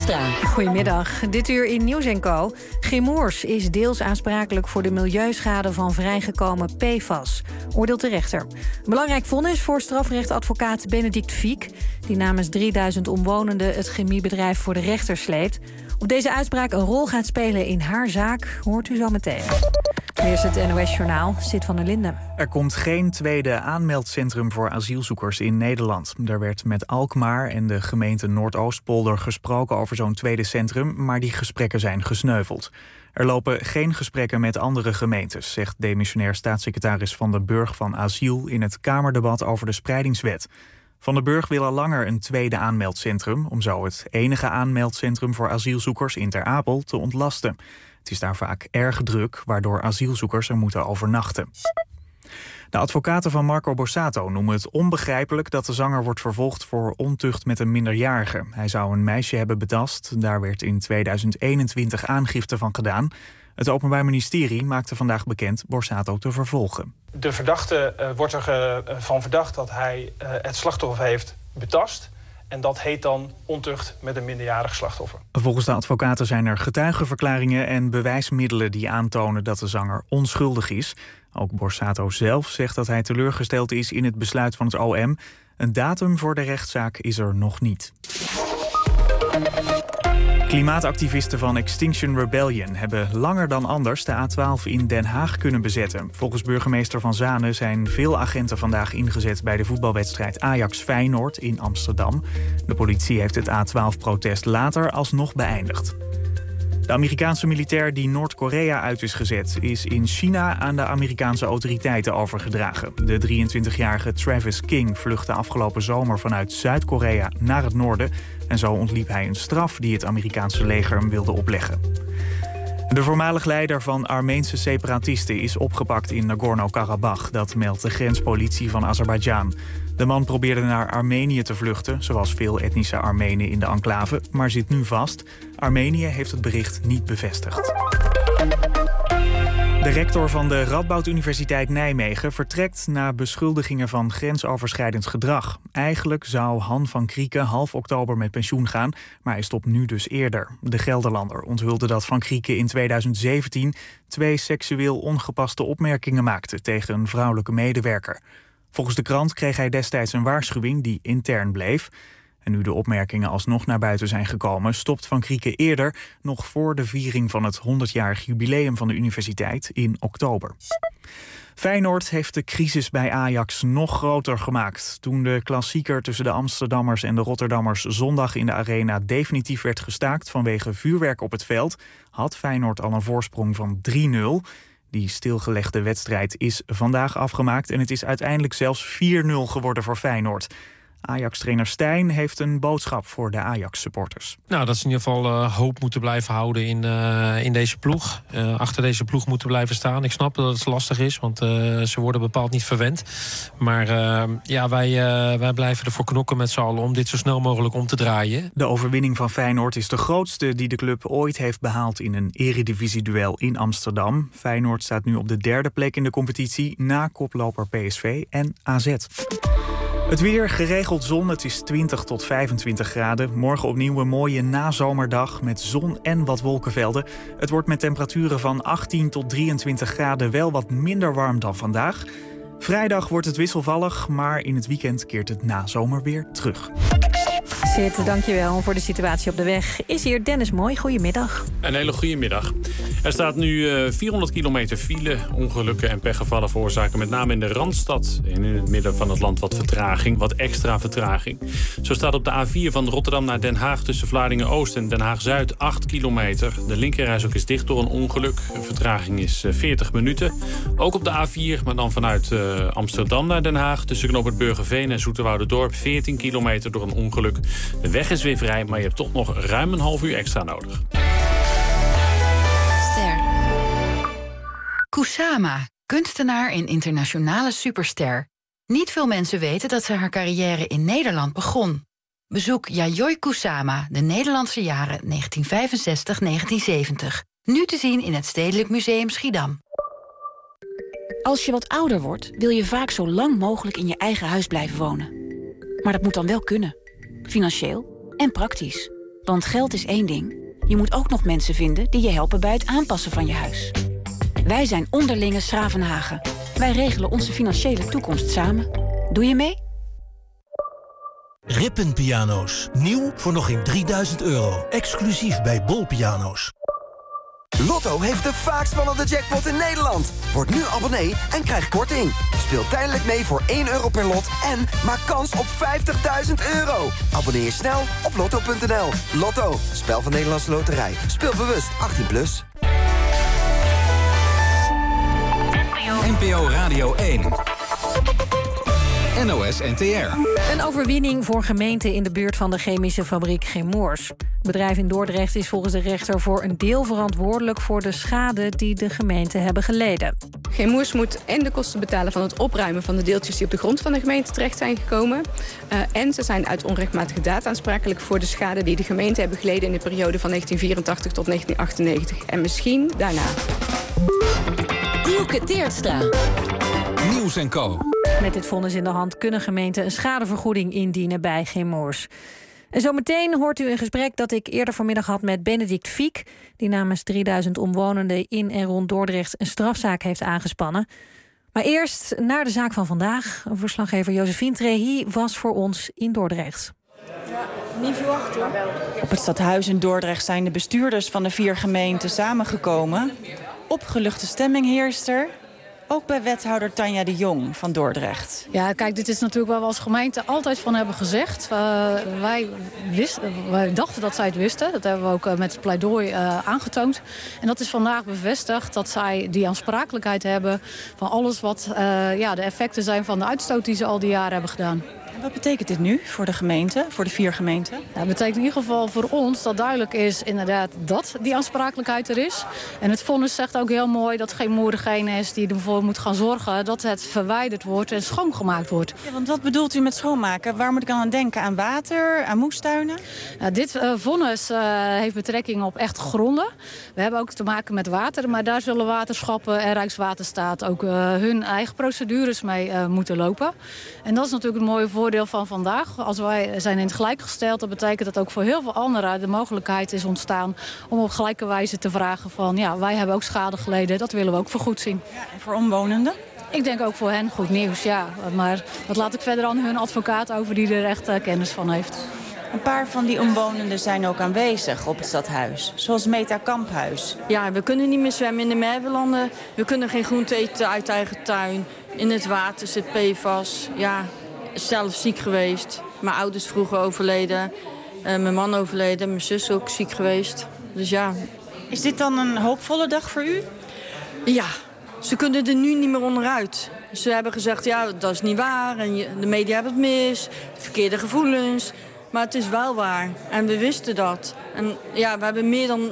Hoekstra. Goedemiddag. Dit uur in Nieuws & Co. Grimoors is deels aansprakelijk voor de milieuschade van vrijgekomen PFAS, oordeelt de rechter. Een belangrijk vonnis voor strafrechtadvocaat Benedict Fiek, die namens 3000 omwonenden het chemiebedrijf voor de rechter sleept. Of deze uitspraak een rol gaat spelen in haar zaak, hoort u zo meteen. Eerst het NOS-journaal, Sid van der Linden. Er komt geen tweede aanmeldcentrum voor asielzoekers in Nederland. Er werd met Alkmaar en de gemeente Noordoostpolder gesproken over zo'n tweede centrum, maar die gesprekken zijn gesneuveld. Er lopen geen gesprekken met andere gemeentes, zegt demissionair staatssecretaris Van den Burg van Asiel in het Kamerdebat over de spreidingswet. Van den Burg wil al langer een tweede aanmeldcentrum, om zo het enige aanmeldcentrum voor asielzoekers in Ter Apel te ontlasten. Het is daar vaak erg druk, waardoor asielzoekers er moeten overnachten. De advocaten van Marco Borsato noemen het onbegrijpelijk dat de zanger wordt vervolgd voor ontucht met een minderjarige. Hij zou een meisje hebben betast. Daar werd in 2021 aangifte van gedaan. Het Openbaar Ministerie maakte vandaag bekend Borsato te vervolgen. De verdachte wordt ervan verdacht dat hij het slachtoffer heeft betast. En dat heet dan ontucht met een minderjarig slachtoffer. Volgens de advocaten zijn er getuigenverklaringen en bewijsmiddelen die aantonen dat de zanger onschuldig is. Ook Borsato zelf zegt dat hij teleurgesteld is in het besluit van het OM. Een datum voor de rechtszaak is er nog niet. Klimaatactivisten van Extinction Rebellion hebben langer dan anders de A12 in Den Haag kunnen bezetten. Volgens burgemeester Van Zanen zijn veel agenten vandaag ingezet bij de voetbalwedstrijd Ajax-Feyenoord in Amsterdam. De politie heeft het A12-protest later alsnog beëindigd. De Amerikaanse militair die Noord-Korea uit is gezet is in China aan de Amerikaanse autoriteiten overgedragen. De 23-jarige Travis King vluchtte afgelopen zomer vanuit Zuid-Korea naar het noorden en zo ontliep hij een straf die het Amerikaanse leger hem wilde opleggen. De voormalig leider van Armeense separatisten is opgepakt in Nagorno-Karabakh. Dat meldt de grenspolitie van Azerbeidzjan. De man probeerde naar Armenië te vluchten, zoals veel etnische Armenen in de enclave, maar zit nu vast. Armenië heeft het bericht niet bevestigd. De rector van de Radboud Universiteit Nijmegen vertrekt na beschuldigingen van grensoverschrijdend gedrag. Eigenlijk zou Han van Krieken half oktober met pensioen gaan, maar hij stopt nu dus eerder. De Gelderlander onthulde dat Van Krieken in 2017 2 seksueel ongepaste opmerkingen maakte tegen een vrouwelijke medewerker. Volgens de krant kreeg hij destijds een waarschuwing die intern bleef. En nu de opmerkingen alsnog naar buiten zijn gekomen, stopt Van Krieken eerder, nog voor de viering van het 100-jarig jubileum van de universiteit in oktober. Feyenoord heeft de crisis bij Ajax nog groter gemaakt. Toen de klassieker tussen de Amsterdammers en de Rotterdammers zondag in de arena definitief werd gestaakt vanwege vuurwerk op het veld, had Feyenoord al een voorsprong van 3-0. Die stilgelegde wedstrijd is vandaag afgemaakt en het is uiteindelijk zelfs 4-0 geworden voor Feyenoord. Ajax-trainer Stijn heeft een boodschap voor de Ajax-supporters. Nou, dat ze in ieder geval hoop moeten blijven houden in deze ploeg. Achter deze ploeg moeten blijven staan. Ik snap dat het lastig is, want ze worden bepaald niet verwend. Maar wij blijven ervoor knokken met z'n allen om dit zo snel mogelijk om te draaien. De overwinning van Feyenoord is de grootste die de club ooit heeft behaald in een eredivisieduel in Amsterdam. Feyenoord staat nu op de 3e plek in de competitie na koploper PSV en AZ. Het weer, geregeld zon, het is 20 tot 25 graden. Morgen opnieuw een mooie nazomerdag met zon en wat wolkenvelden. Het wordt met temperaturen van 18 tot 23 graden wel wat minder warm dan vandaag. Vrijdag wordt het wisselvallig, maar in het weekend keert het nazomer weer terug. Sid, dankjewel voor de situatie op de weg. Is hier Dennis Mooi, goedemiddag. Een hele goede middag. Er staat nu 400 kilometer file. Ongelukken en pechgevallen veroorzaken met name in de Randstad en in het midden van het land wat vertraging, wat extra vertraging. Zo staat op de A4 van Rotterdam naar Den Haag tussen Vlaardingen-Oost en Den Haag-Zuid 8 kilometer. De linkerrijstrook is dicht door een ongeluk. Vertraging is 40 minuten. Ook op de A4, maar dan vanuit Amsterdam naar Den Haag tussen Knoop het Burgerveen en Zoeterwouderdorp 14 kilometer door een ongeluk. De weg is weer vrij, maar je hebt toch nog ruim een half uur extra nodig. Kusama, kunstenaar en internationale superster. Niet veel mensen weten dat ze haar carrière in Nederland begon. Bezoek Yayoi Kusama, de Nederlandse jaren 1965-1970. Nu te zien in het Stedelijk Museum Schiedam. Als je wat ouder wordt, wil je vaak zo lang mogelijk in je eigen huis blijven wonen. Maar dat moet dan wel kunnen. Financieel en praktisch. Want geld is één ding. Je moet ook nog mensen vinden die je helpen bij het aanpassen van je huis. Wij zijn Onderlinge Schravenhagen. Wij regelen onze financiële toekomst samen. Doe je mee? Rippenpiano's. Nieuw voor nog geen €3000. Exclusief bij Bol Piano's. Lotto heeft de vaakst spannende jackpot in Nederland. Word nu abonnee en krijg korting. Speel tijdelijk mee voor €1 per lot en maak kans op €50.000. Abonneer je snel op lotto.nl. Lotto, spel van Nederlandse Loterij. Speel bewust, 18+. NPO Radio 1. NOS NTR. Een overwinning voor gemeenten in de buurt van de chemische fabriek Chemours. Het bedrijf in Dordrecht is volgens de rechter voor een deel verantwoordelijk voor de schade die de gemeenten hebben geleden. Chemours moet en de kosten betalen van het opruimen van de deeltjes die op de grond van de gemeente terecht zijn gekomen. En ze zijn uit onrechtmatige data aansprakelijk voor de schade die de gemeenten hebben geleden in de periode van 1984 tot 1998. En misschien daarna. Dielke Teertstra. Nieuws & Co. Met dit vonnis in de hand kunnen gemeenten een schadevergoeding indienen bij Chemours. En zometeen hoort u een gesprek dat ik eerder vanmiddag had met Benedict Fiek, die namens 3000 omwonenden in en rond Dordrecht een strafzaak heeft aangespannen. Maar eerst naar de zaak van vandaag. Verslaggever Josephine Trehi was voor ons in Dordrecht. Ja, niet verwacht hoor. Op het stadhuis in Dordrecht zijn de bestuurders van de 4 gemeenten samengekomen. Opgeluchte stemming heerst er. Ook bij wethouder Tanja de Jong van Dordrecht. Ja, kijk, dit is natuurlijk waar we als gemeente altijd van hebben gezegd. Wij dachten dat zij het wisten. Dat hebben we ook met het pleidooi aangetoond. En dat is vandaag bevestigd dat zij die aansprakelijkheid hebben van alles wat de effecten zijn van de uitstoot die ze al die jaren hebben gedaan. En wat betekent dit nu voor de gemeente, voor de 4 gemeenten? Ja, het betekent in ieder geval voor ons dat duidelijk is inderdaad dat die aansprakelijkheid er is. En het vonnis zegt ook heel mooi dat Chemours degene is die ervoor moet gaan zorgen dat het verwijderd wordt en schoongemaakt wordt. Ja, want wat bedoelt u met schoonmaken? Waar moet ik aan denken? Aan water, aan moestuinen? Dit vonnis heeft betrekking op echt gronden. We hebben ook te maken met water, maar daar zullen waterschappen en Rijkswaterstaat ook hun eigen procedures mee moeten lopen. En dat is natuurlijk een mooie voordeel van vandaag. Als wij zijn in het gelijk gesteld, dat betekent dat ook voor heel veel anderen de mogelijkheid is ontstaan om op gelijke wijze te vragen van ja, wij hebben ook schade geleden, dat willen we ook vergoed zien. Ja, en voor omwonenden? Ik denk ook voor hen goed nieuws, ja. Maar dat laat ik verder aan hun advocaat over die er echt kennis van heeft. Een paar van die omwonenden zijn ook aanwezig op het stadhuis. Zoals Meta Kamphuis. Ja, we kunnen niet meer zwemmen in de Merwelanden. We kunnen geen groente eten uit eigen tuin. In het water zit PFAS. Ja, zelf ziek geweest. Mijn ouders vroeger overleden. Mijn man overleden. Mijn zus ook ziek geweest. Dus ja. Is dit dan een hoopvolle dag voor u? Ja, ze kunnen er nu niet meer onderuit. Ze hebben gezegd, ja, dat is niet waar. En de media hebben het mis. Verkeerde gevoelens. Maar het is wel waar. En we wisten dat. En ja, we hebben meer dan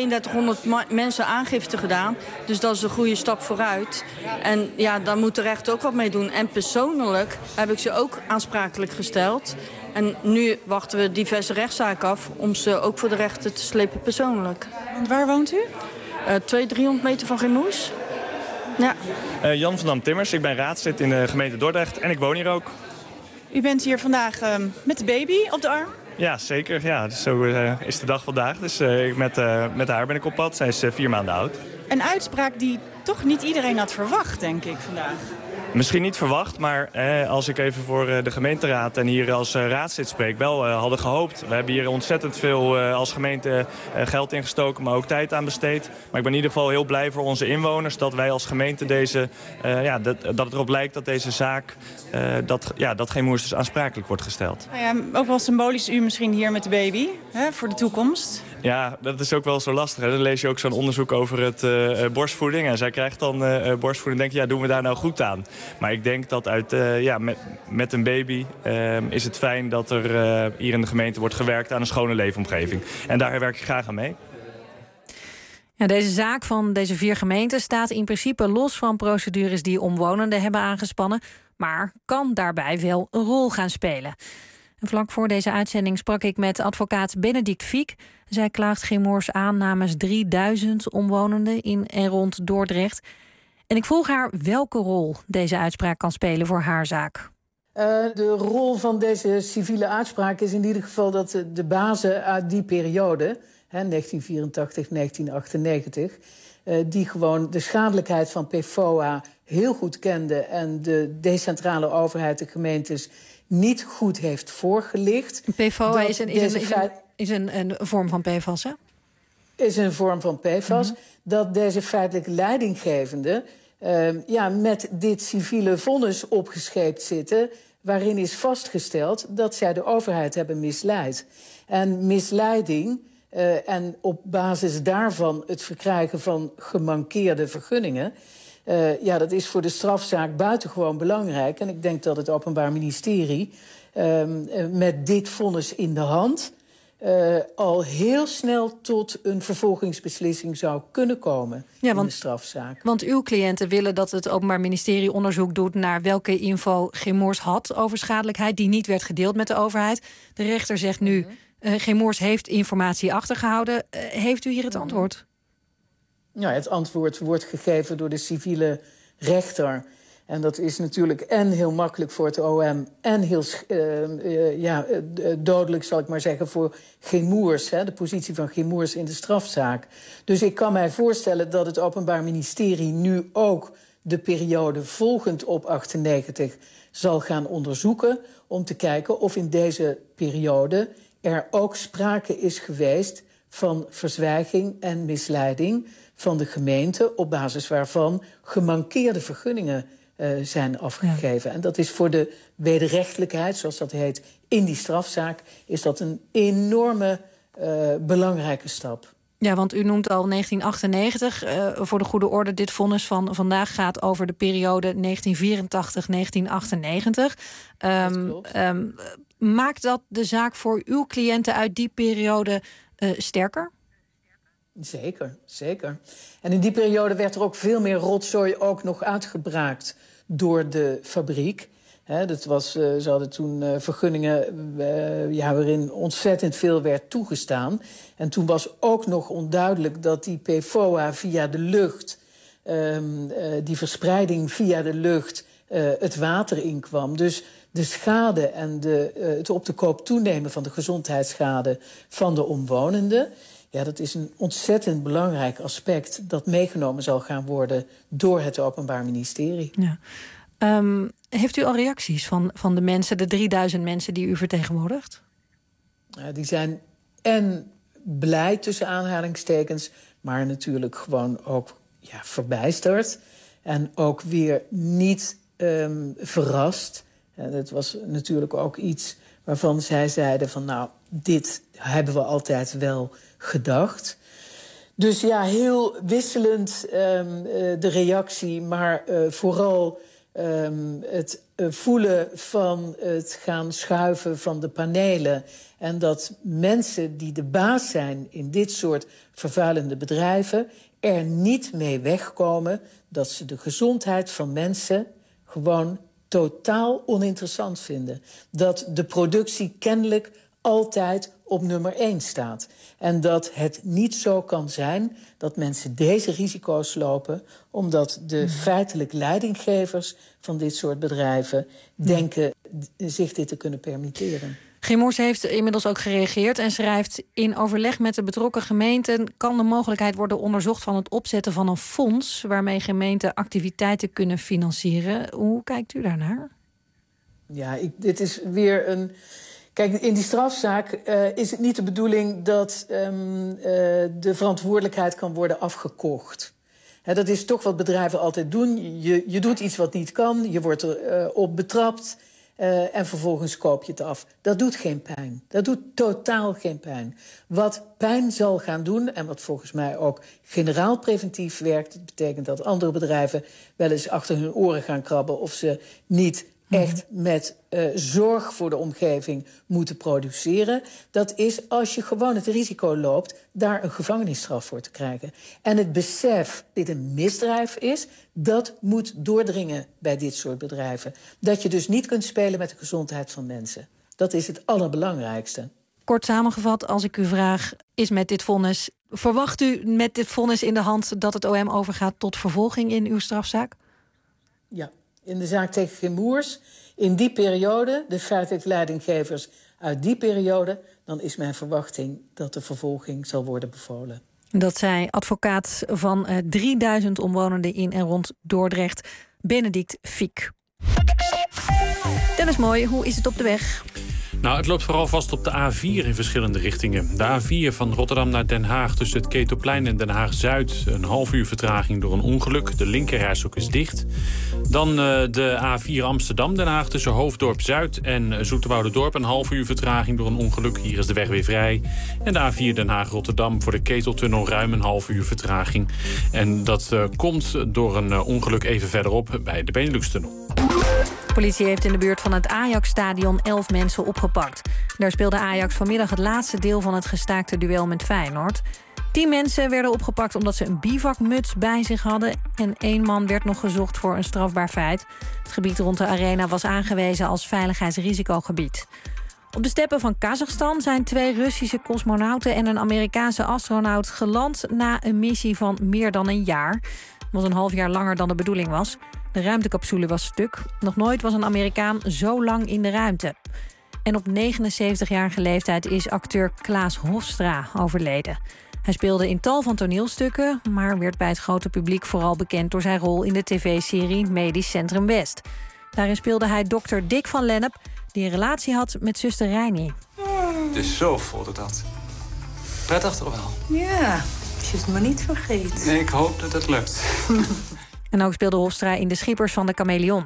3200 mensen aangifte gedaan. Dus dat is een goede stap vooruit. En ja, daar moet de rechter ook wat mee doen. En persoonlijk heb ik ze ook aansprakelijk gesteld. En nu wachten we diverse rechtszaken af om ze ook voor de rechter te slepen persoonlijk. Want waar woont u? 200-300 meter van Chemours. Ja. Jan van Dam-Timmers, ik ben raadslid in de gemeente Dordrecht en ik woon hier ook. U bent hier vandaag met de baby op de arm? Ja, zeker. Ja, dus zo is de dag vandaag. Dus met haar ben ik op pad. Zij is 4 maanden oud. Een uitspraak die toch niet iedereen had verwacht, denk ik, vandaag. Misschien niet verwacht, maar als ik even voor de gemeenteraad en hier als raadslid spreek, wel hadden gehoopt. We hebben hier ontzettend veel als gemeente geld ingestoken, maar ook tijd aan besteed. Maar ik ben in ieder geval heel blij voor onze inwoners dat wij als gemeente dat het erop lijkt dat deze zaak, dat Chemours dus aansprakelijk wordt gesteld. Nou ja, ook wel symbolisch u misschien hier met de baby, hè, voor de toekomst. Ja, dat is ook wel zo lastig. Hè? Dan lees je ook zo'n onderzoek over het borstvoeding. En zij krijgt dan borstvoeding. Denk je, ja, doen we daar nou goed aan? Maar ik denk dat met een baby is het fijn dat er hier in de gemeente wordt gewerkt aan een schone leefomgeving. En daar werk ik graag aan mee. Ja, deze zaak van deze 4 gemeenten staat in principe los van procedures die omwonenden hebben aangespannen, maar kan daarbij wel een rol gaan spelen. En vlak voor deze uitzending sprak ik met advocaat Benedict Fiek. Zij klaagt Chemours aan namens 3000 omwonenden in en rond Dordrecht. En ik vroeg haar welke rol deze uitspraak kan spelen voor haar zaak. De rol van deze civiele uitspraak is in ieder geval dat de bazen uit die periode, 1984, 1998... die gewoon de schadelijkheid van PFOA heel goed kende en de decentrale overheid, de gemeentes, niet goed heeft voorgelicht. PFOA is een vorm van PFAS, hè? Is een vorm van PFAS. Dat deze feitelijk leidinggevende met dit civiele vonnis opgescheept zitten, waarin is vastgesteld dat zij de overheid hebben misleid. En misleiding en op basis daarvan het verkrijgen van gemankeerde vergunningen, dat is voor de strafzaak buitengewoon belangrijk. En ik denk dat het Openbaar Ministerie met dit vonnis in de hand al heel snel tot een vervolgingsbeslissing zou kunnen komen in de strafzaak. Want uw cliënten willen dat het Openbaar Ministerie onderzoek doet naar welke info Chemours had over schadelijkheid die niet werd gedeeld met de overheid. De rechter zegt nu, Chemours heeft informatie achtergehouden. Heeft u hier het antwoord? Ja, het antwoord wordt gegeven door de civiele rechter. En dat is natuurlijk en heel makkelijk voor het OM en heel dodelijk, zal ik maar zeggen, voor Chemours, de positie van Chemours in de strafzaak. Dus ik kan mij voorstellen dat het Openbaar Ministerie nu ook de periode volgend op 98 zal gaan onderzoeken om te kijken of in deze periode er ook sprake is geweest van verzwijging en misleiding van de gemeente, op basis waarvan gemankeerde vergunningen zijn afgegeven. En dat is voor de wederrechtelijkheid, zoals dat heet, in die strafzaak, is dat een enorme belangrijke stap. Ja, want u noemt al 1998. Voor de goede orde, dit vonnis van vandaag gaat over de periode 1984-1998. Maakt dat de zaak voor uw cliënten uit die periode sterker? Zeker, zeker. En in die periode werd er ook veel meer rotzooi ook nog uitgebraakt door de fabriek. Ze hadden toen vergunningen waarin ontzettend veel werd toegestaan. En toen was ook nog onduidelijk dat die PFOA via de lucht, die verspreiding via de lucht, het water inkwam. Dus de schade en het op de koop toenemen van de gezondheidsschade van de omwonenden, ja, dat is een ontzettend belangrijk aspect dat meegenomen zal gaan worden door het Openbaar Ministerie. Ja. Heeft u al reacties van de mensen, de 3000 mensen die u vertegenwoordigt? Die zijn en blij tussen aanhalingstekens, maar natuurlijk gewoon ook verbijsterd. En ook weer niet verrast. Dat was natuurlijk ook iets waarvan zij zeiden van nou, dit hebben we altijd wel gedacht. Dus ja, heel wisselend de reactie, maar vooral het voelen van het gaan schuiven van de panelen. En dat mensen die de baas zijn in dit soort vervuilende bedrijven er niet mee wegkomen dat ze de gezondheid van mensen gewoon totaal oninteressant vinden. Dat de productie kennelijk altijd op nummer 1 staat. En dat het niet zo kan zijn dat mensen deze risico's lopen, omdat de feitelijk leidinggevers van dit soort bedrijven denken zich dit te kunnen permitteren. Chemours heeft inmiddels ook gereageerd en schrijft: in overleg met de betrokken gemeenten kan de mogelijkheid worden onderzocht van het opzetten van een fonds waarmee gemeenten activiteiten kunnen financieren. Hoe kijkt u daarnaar? Ja, dit is weer een. Kijk, in die strafzaak is het niet de bedoeling dat de verantwoordelijkheid kan worden afgekocht. Dat is toch wat bedrijven altijd doen. Je doet iets wat niet kan, je wordt erop betrapt en vervolgens koop je het af. Dat doet geen pijn. Dat doet totaal geen pijn. Wat pijn zal gaan doen, en wat volgens mij ook generaal preventief werkt, dat betekent dat andere bedrijven wel eens achter hun oren gaan krabben of ze niet echt met zorg voor de omgeving moeten produceren. Dat is als je gewoon het risico loopt daar een gevangenisstraf voor te krijgen. En het besef dat dit een misdrijf is, dat moet doordringen bij dit soort bedrijven. Dat je dus niet kunt spelen met de gezondheid van mensen. Dat is het allerbelangrijkste. Kort samengevat, als ik u vraag, is met dit vonnis, verwacht u met dit vonnis in de hand dat het OM overgaat tot vervolging in uw strafzaak? Ja. In de zaak tegen Chemours in die periode, de feitelijk leidinggevers uit die periode, dan is mijn verwachting dat de vervolging zal worden bevolen. Dat zei advocaat van 3000 omwonenden in en rond Dordrecht, Benedict Fiek. Dennis Mooi, hoe is het op de weg? Nou, het loopt vooral vast op de A4 in verschillende richtingen. De A4 van Rotterdam naar Den Haag tussen het Ketelplein en Den Haag-Zuid. Een half uur vertraging door een ongeluk. De linkerrijstrook is dicht. Dan de A4 Amsterdam-Den Haag tussen Hoofddorp-Zuid en Zoeterwoude-Dorp. Een half uur vertraging door een ongeluk. Hier is de weg weer vrij. En de A4 Den Haag-Rotterdam voor de Keteltunnel ruim een half uur vertraging. En dat komt door een ongeluk even verderop bij de Benelux-tunnel. De politie heeft in de buurt van het Ajax-stadion 11 mensen opgepakt. Daar speelde Ajax vanmiddag het laatste deel van het gestaakte duel met Feyenoord. 10 mensen werden opgepakt omdat ze een bivakmuts bij zich hadden. En 1 man werd nog gezocht voor een strafbaar feit. Het gebied rond de arena was aangewezen als veiligheidsrisicogebied. Op de steppen van Kazachstan zijn 2 Russische cosmonauten en een Amerikaanse astronaut geland na een missie van meer dan een jaar. Dat was een half jaar langer dan de bedoeling was. De ruimtecapsule was stuk. Nog nooit was een Amerikaan zo lang in de ruimte. En op 79-jarige leeftijd is acteur Klaas Hofstra overleden. Hij speelde in tal van toneelstukken, maar werd bij het grote publiek vooral bekend door zijn rol in de tv-serie Medisch Centrum West. Daarin speelde hij dokter Dick van Lennep, die een relatie had met zuster Reinie. Dus zo voelde dat. Prettig toch wel? Ja, als je het maar niet vergeet. Nee, ik hoop dat het lukt. En ook speelde Hofstra in De Schippers van de Chameleon.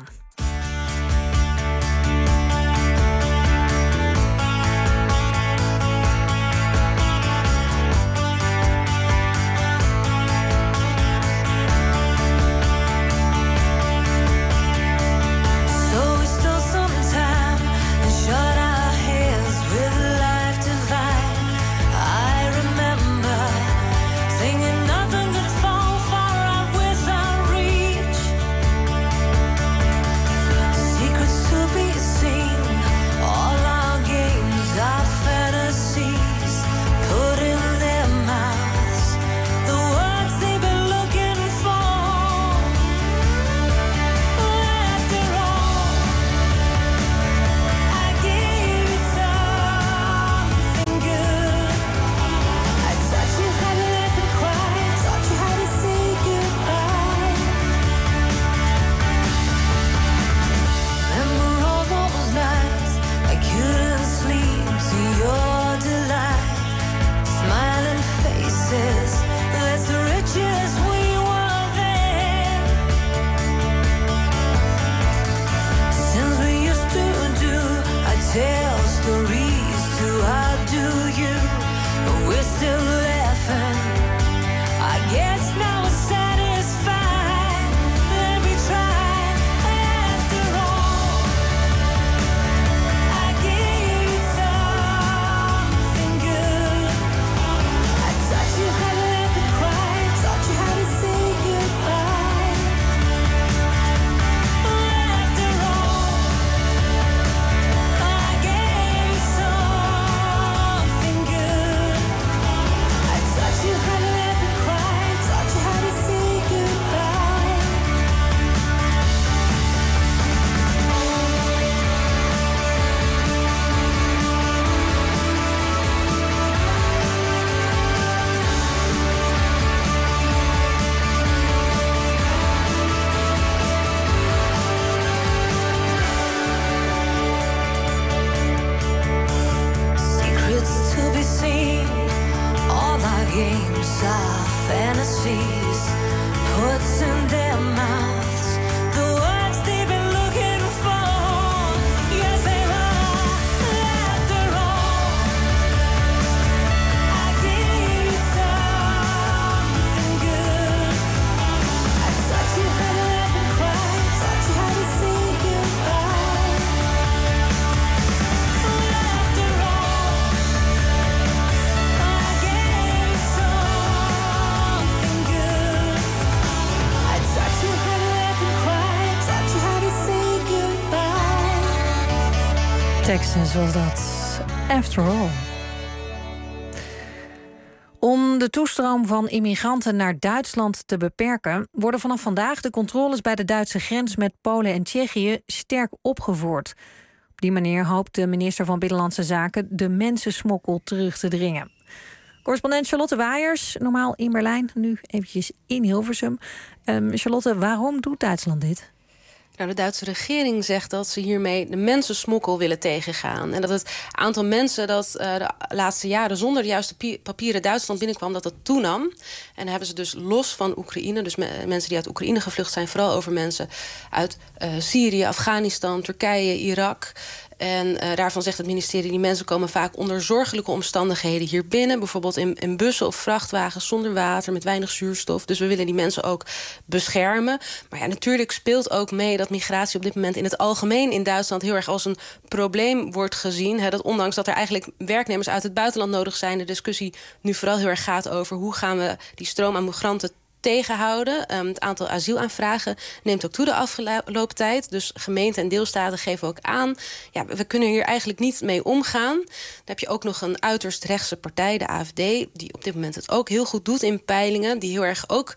Texas was dat. After All. Om Om de toestroom van immigranten naar Duitsland te beperken, worden vanaf vandaag de controles bij de Duitse grens met Polen en Tsjechië sterk opgevoerd. Op die manier hoopt de minister van Binnenlandse Zaken de mensensmokkel terug te dringen. Correspondent Charlotte Waaiers, normaal in Berlijn, nu eventjes in Hilversum. Charlotte, waarom doet Duitsland dit? Nou, de Duitse regering zegt dat ze hiermee de mensensmokkel willen tegengaan. En dat het aantal mensen dat de laatste jaren zonder de juiste papieren Duitsland binnenkwam, dat toenam. En dan hebben ze dus los van Oekraïne, dus mensen die uit Oekraïne gevlucht zijn, vooral over mensen uit Syrië, Afghanistan, Turkije, Irak. En daarvan zegt het ministerie, die mensen komen vaak onder zorgelijke omstandigheden hier binnen. Bijvoorbeeld in bussen of vrachtwagens zonder water, met weinig zuurstof. Dus we willen die mensen ook beschermen. Maar ja, natuurlijk speelt ook mee dat migratie op dit moment in het algemeen in Duitsland heel erg als een probleem wordt gezien. Dat ondanks dat er eigenlijk werknemers uit het buitenland nodig zijn, de discussie nu vooral heel erg gaat over hoe gaan we die stroom aan migranten tegenhouden. Het aantal asielaanvragen neemt ook toe de afgelopen tijd. Dus gemeenten en deelstaten geven ook aan, ja, we kunnen hier eigenlijk niet mee omgaan. Dan heb je ook nog een uiterst rechtse partij, de AfD, die op dit moment het ook heel goed doet in peilingen, die heel erg ook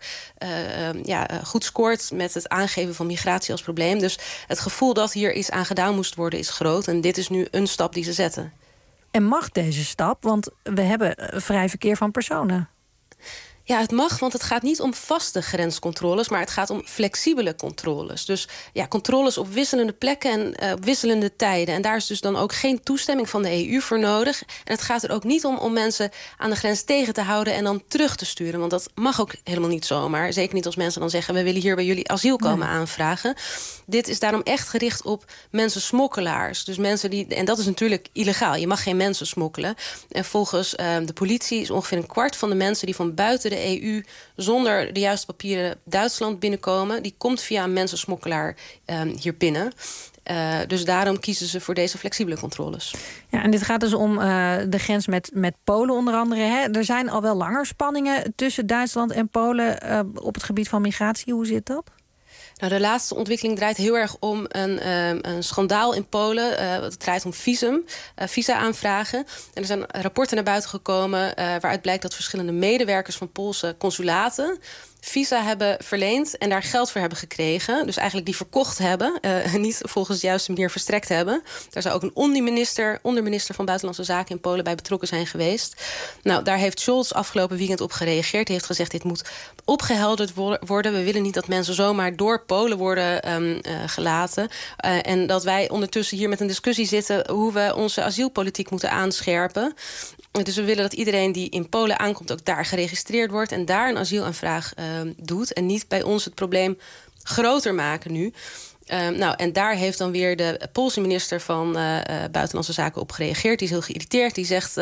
goed scoort met het aangeven van migratie als probleem. Dus het gevoel dat hier iets aan gedaan moest worden is groot. En dit is nu een stap die ze zetten. En mag deze stap? Want we hebben vrij verkeer van personen. Ja, het mag, want het gaat niet om vaste grenscontroles, maar het gaat om flexibele controles. Dus ja, controles op wisselende plekken en op wisselende tijden. En daar is dus dan ook geen toestemming van de EU voor nodig. En het gaat er ook niet om mensen aan de grens tegen te houden en dan terug te sturen. Want dat mag ook helemaal niet zomaar. Zeker niet als mensen dan zeggen, we willen hier bij jullie asiel komen aanvragen. Dit is daarom echt gericht op mensensmokkelaars. Dus mensen die, en dat is natuurlijk illegaal. Je mag geen mensen smokkelen. En volgens de politie is ongeveer een kwart van de mensen die van buiten de EU zonder de juiste papieren Duitsland binnenkomen, die komt via een mensensmokkelaar hier binnen. Dus daarom kiezen ze voor deze flexibele controles. Ja, en dit gaat dus om de grens met Polen onder andere. Hè? Er zijn al wel langer spanningen tussen Duitsland en Polen op het gebied van migratie. Hoe zit dat? Nou, de laatste ontwikkeling draait heel erg om een schandaal in Polen. Het draait om visa-aanvragen. En er zijn rapporten naar buiten gekomen waaruit blijkt dat verschillende medewerkers van Poolse consulaten visa hebben verleend en daar geld voor hebben gekregen. Dus eigenlijk die verkocht hebben, niet volgens de juiste manier verstrekt hebben. Daar zou ook een onderminister van Buitenlandse Zaken in Polen bij betrokken zijn geweest. Nou, daar heeft Scholz afgelopen weekend op gereageerd. Hij heeft gezegd, dit moet opgehelderd worden. We willen niet dat mensen zomaar door Polen worden gelaten. En dat wij ondertussen hier met een discussie zitten hoe we onze asielpolitiek moeten aanscherpen. Dus we willen dat iedereen die in Polen aankomt ook daar geregistreerd wordt en daar een asielaanvraag doet. En niet bij ons het probleem groter maken nu. En daar heeft dan weer de Poolse minister van Buitenlandse Zaken op gereageerd. Die is heel geïrriteerd. Die zegt,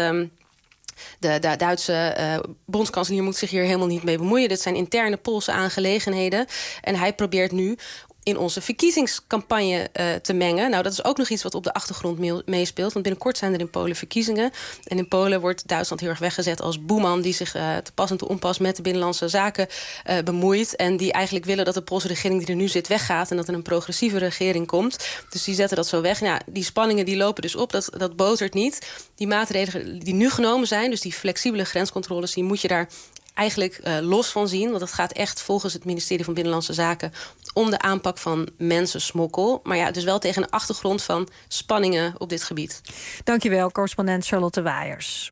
de Duitse bondskanselier moet zich hier helemaal niet mee bemoeien. Dit zijn interne Poolse aangelegenheden. En hij probeert nu in onze verkiezingscampagne te mengen. Nou, dat is ook nog iets wat op de achtergrond meespeelt. Want binnenkort zijn er in Polen verkiezingen. En in Polen wordt Duitsland heel erg weggezet als boeman die zich te pas en te onpas met de binnenlandse zaken bemoeit. En die eigenlijk willen dat de Poolse regering die er nu zit weggaat en dat er een progressieve regering komt. Dus die zetten dat zo weg. Nou, die spanningen die lopen dus op. Dat botert niet. Die maatregelen die nu genomen zijn, dus die flexibele grenscontroles, die moet je daar eigenlijk los van zien. Want het gaat echt volgens het ministerie van Binnenlandse Zaken om de aanpak van mensensmokkel. Maar ja, dus wel tegen een achtergrond van spanningen op dit gebied. Dankjewel, correspondent Charlotte Waaiers.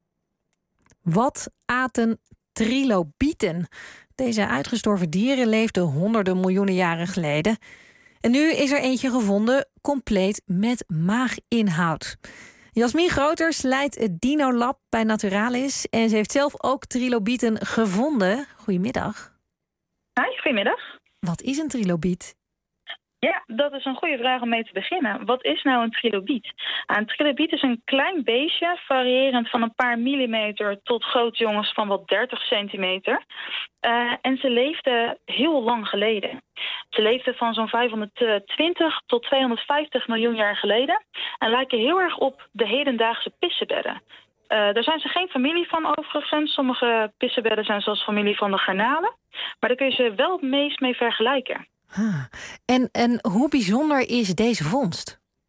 Wat aten trilobieten? Deze uitgestorven dieren leefden honderden miljoenen jaren geleden. En nu is er eentje gevonden, compleet met maaginhoud. Jasmin Groters leidt het Dino Lab bij Naturalis en ze heeft zelf ook trilobieten gevonden. Goedemiddag. Hi, goedemiddag. Wat is een trilobiet? Ja, dat is een goede vraag om mee te beginnen. Wat is nou een trilobiet? Een trilobiet is een klein beestje, variërend van een paar millimeter tot grote jongens van wat 30 centimeter. En ze leefden heel lang geleden. Ze leefden van zo'n 520 tot 250 miljoen jaar geleden en lijken heel erg op de hedendaagse pissebedden. Daar zijn ze geen familie van overigens. Sommige pissebedden zijn zoals familie van de garnalen. Maar daar kun je ze wel het meest mee vergelijken. En hoe bijzonder is deze vondst?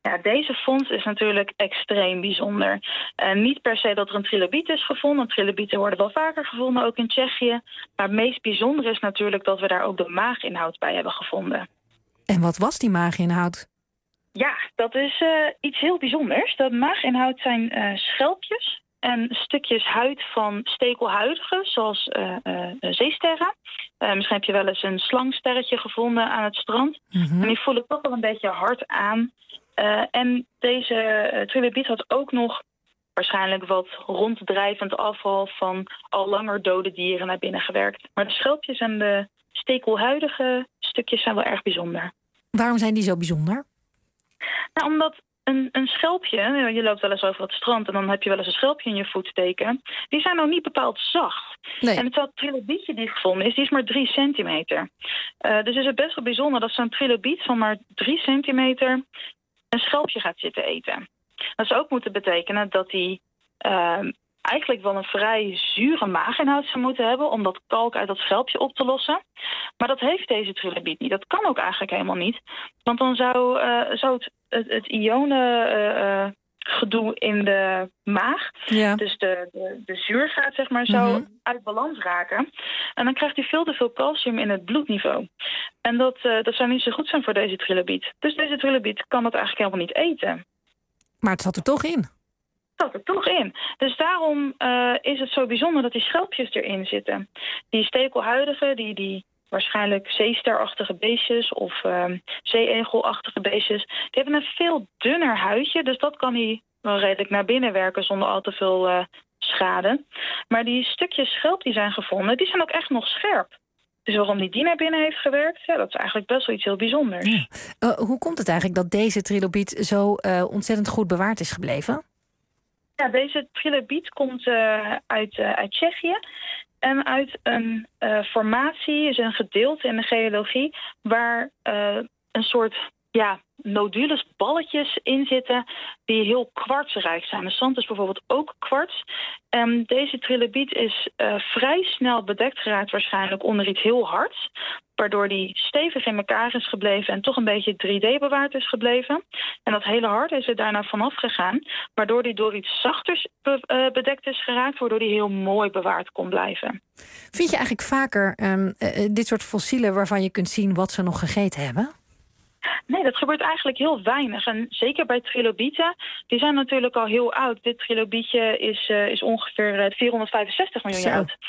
Ja, deze vondst is natuurlijk extreem bijzonder. Niet per se dat er een trilobiet is gevonden. Trilobieten worden wel vaker gevonden, ook in Tsjechië. Maar het meest bijzondere is natuurlijk dat we daar ook de maaginhoud bij hebben gevonden. En wat was die maaginhoud? Ja, dat is iets heel bijzonders. Dat maaginhoud zijn schelpjes en stukjes huid van stekelhuidigen, zoals zeesterren. Misschien heb je wel eens een slangsterretje gevonden aan het strand. Mm-hmm. En die voelen toch wel een beetje hard aan. En deze trilobiet had ook nog waarschijnlijk wat ronddrijvend afval van al langer dode dieren naar binnen gewerkt. Maar de schelpjes en de stekelhuidige stukjes zijn wel erg bijzonder. Waarom zijn die zo bijzonder? Nou, omdat een schelpje, je loopt wel eens over het strand en dan heb je wel eens een schelpje in je voet steken. Die zijn nou niet bepaald zacht. Nee. En het trilobietje die gevonden is, die is maar 3 centimeter. Dus is het best wel bijzonder dat zo'n trilobiet van maar 3 centimeter een schelpje gaat zitten eten. Dat zou ook moeten betekenen dat hij eigenlijk wel een vrij zure maaginhoud zou moeten hebben om dat kalk uit dat schelpje op te lossen. Maar dat heeft deze trilobiet niet. Dat kan ook eigenlijk helemaal niet. Want dan zou het ionengedoe in de maag, dus de zuurgraad zeg maar, zou uit balans raken. En dan krijgt hij veel te veel calcium in het bloedniveau. En dat zou niet zo goed zijn voor deze trilobiet. Dus deze trilobiet kan dat eigenlijk helemaal niet eten. Maar het zat er toch in. zat er toch in. Dus daarom is het zo bijzonder dat die schelpjes erin zitten. Die stekelhuidige, die waarschijnlijk zeesterachtige beestjes of zeeegelachtige beestjes, die hebben een veel dunner huidje. Dus dat kan hij wel redelijk naar binnen werken zonder al te veel schade. Maar die stukjes schelp die zijn gevonden, die zijn ook echt nog scherp. Dus waarom die naar binnen heeft gewerkt, ja, dat is eigenlijk best wel iets heel bijzonders. Ja. Hoe komt het eigenlijk dat deze trilobiet zo ontzettend goed bewaard is gebleven? Ja, deze trilobiet komt uit Tsjechië. En uit een formatie, is een gedeelte in de geologie, waar een soort nodules, balletjes in zitten die heel kwartsrijk zijn. De zand is bijvoorbeeld ook kwarts. Deze trilobiet is vrij snel bedekt geraakt waarschijnlijk onder iets heel hards, waardoor die stevig in elkaar is gebleven en toch een beetje 3D bewaard is gebleven. En dat hele hard is er daarna vanaf gegaan, waardoor die door iets zachters bedekt is geraakt, waardoor die heel mooi bewaard kon blijven. Vind je eigenlijk vaker dit soort fossielen waarvan je kunt zien wat ze nog gegeten hebben? Nee, dat gebeurt eigenlijk heel weinig. En zeker bij trilobieten, die zijn natuurlijk al heel oud. Dit trilobietje is ongeveer 465 miljoen jaar oud.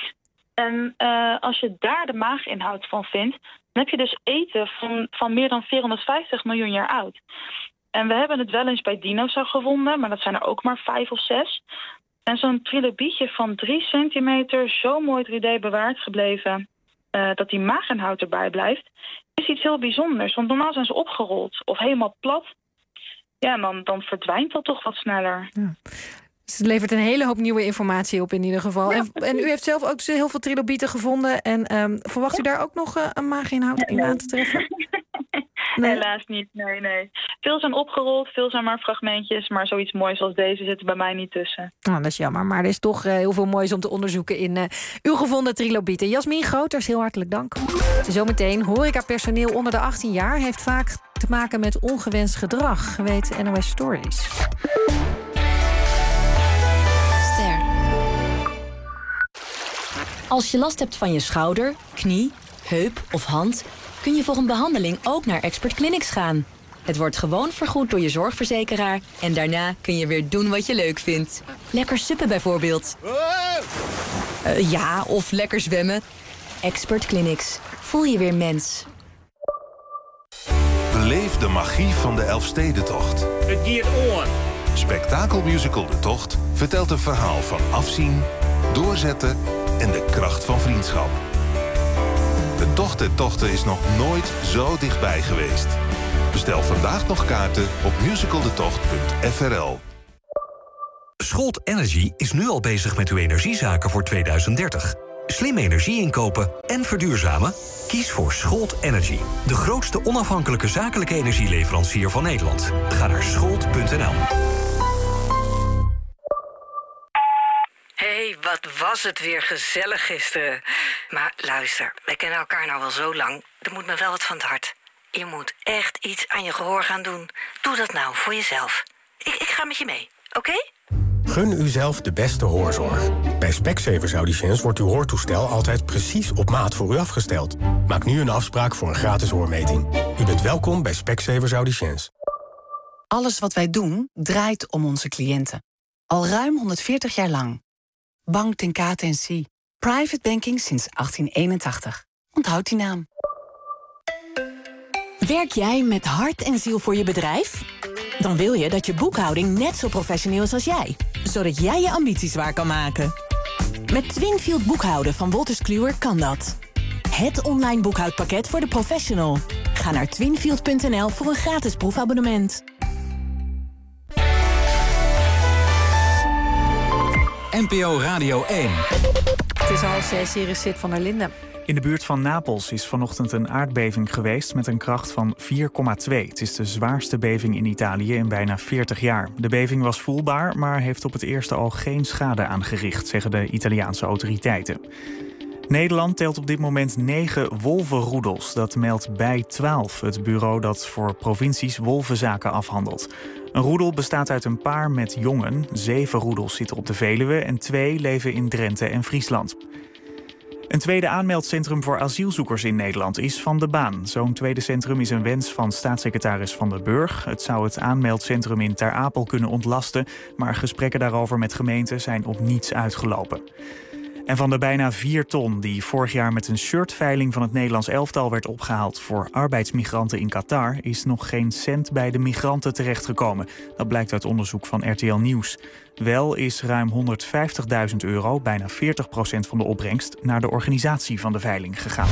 En als je daar de maaginhoud van vindt, dan heb je dus eten van meer dan 450 miljoen jaar oud. En we hebben het wel eens bij dino's gevonden, maar dat zijn er ook maar 5 of 6. En zo'n trilobietje van 3 centimeter, zo mooi 3D bewaard gebleven, dat die maaginhoud erbij blijft, is iets heel bijzonders. Want normaal zijn ze opgerold of helemaal plat. Ja, dan verdwijnt dat toch wat sneller. Ja. Dus het levert een hele hoop nieuwe informatie op in ieder geval. Ja. En u heeft zelf ook heel veel trilobieten gevonden. En verwacht u daar ook nog een maaginhoud in aan te treffen? Nee. Helaas niet, nee. Veel zijn opgerold, veel zijn maar fragmentjes. Maar zoiets moois als deze zit er bij mij niet tussen. Oh, dat is jammer, maar er is toch heel veel moois om te onderzoeken in uw gevonden trilobieten. Jasmien Groters, heel hartelijk dank. Zometeen, horecapersoneel onder de 18 jaar heeft vaak te maken met ongewenst gedrag, weet NOS Stories. Als je last hebt van je schouder, knie, heup of hand, kun je voor een behandeling ook naar Expert Clinics gaan. Het wordt gewoon vergoed door je zorgverzekeraar en daarna kun je weer doen wat je leuk vindt. Lekker suppen bijvoorbeeld. Of lekker zwemmen. Expert Clinics. Voel je weer mens. Beleef de magie van de Elfstedentocht. Het giert on. Spektakelmusical De Tocht vertelt een verhaal van afzien, doorzetten en de kracht van vriendschap. De Tocht der Tochten is nog nooit zo dichtbij geweest. Bestel vandaag nog kaarten op musicaldetocht.frl. Scholt Energy is nu al bezig met uw energiezaken voor 2030. Slim energie inkopen en verduurzamen? Kies voor Scholt Energy. De grootste onafhankelijke zakelijke energieleverancier van Nederland. Ga naar scholt.nl. Hey, wat was het weer gezellig gisteren. Maar luister, wij kennen elkaar nou wel zo lang. Er moet me wel wat van het hart. Je moet echt iets aan je gehoor gaan doen. Doe dat nou voor jezelf. Ik ga met je mee, oké? Gun uzelf de beste hoorzorg. Bij Specsavers Audiciëns wordt uw hoortoestel altijd precies op maat voor u afgesteld. Maak nu een afspraak voor een gratis hoormeting. U bent welkom bij Specsavers Audiciëns. Alles wat wij doen, draait om onze cliënten. Al ruim 140 jaar lang. Bank ten KTNC. Private banking sinds 1881. Onthoud die naam. Werk jij met hart en ziel voor je bedrijf? Dan wil je dat je boekhouding net zo professioneel is als jij. Zodat jij je ambities waar kan maken. Met Twinfield boekhouden van Wolters Kluwer kan dat. Het online boekhoudpakket voor de professional. Ga naar twinfield.nl voor een gratis proefabonnement. NPO Radio 1. Het is 5:30, hier is Sid van der Linden. In de buurt van Napels is vanochtend een aardbeving geweest met een kracht van 4,2. Het is de zwaarste beving in Italië in bijna 40 jaar. De beving was voelbaar, maar heeft op het eerste oog geen schade aangericht, zeggen de Italiaanse autoriteiten. Nederland telt op dit moment 9 wolvenroedels. Dat meldt bij 12, het bureau dat voor provincies wolvenzaken afhandelt. Een roedel bestaat uit een paar met jongen. 7 roedels zitten op de Veluwe en 2 leven in Drenthe en Friesland. Een tweede aanmeldcentrum voor asielzoekers in Nederland is van de baan. Zo'n tweede centrum is een wens van staatssecretaris Van der Burg. Het zou het aanmeldcentrum in Ter Apel kunnen ontlasten, maar gesprekken daarover met gemeenten zijn op niets uitgelopen. En van de bijna 4 ton die vorig jaar met een shirtveiling van het Nederlands elftal werd opgehaald voor arbeidsmigranten in Qatar, is nog geen cent bij de migranten terechtgekomen. Dat blijkt uit onderzoek van RTL Nieuws. Wel is ruim €150.000, bijna 40% van de opbrengst, naar de organisatie van de veiling gegaan.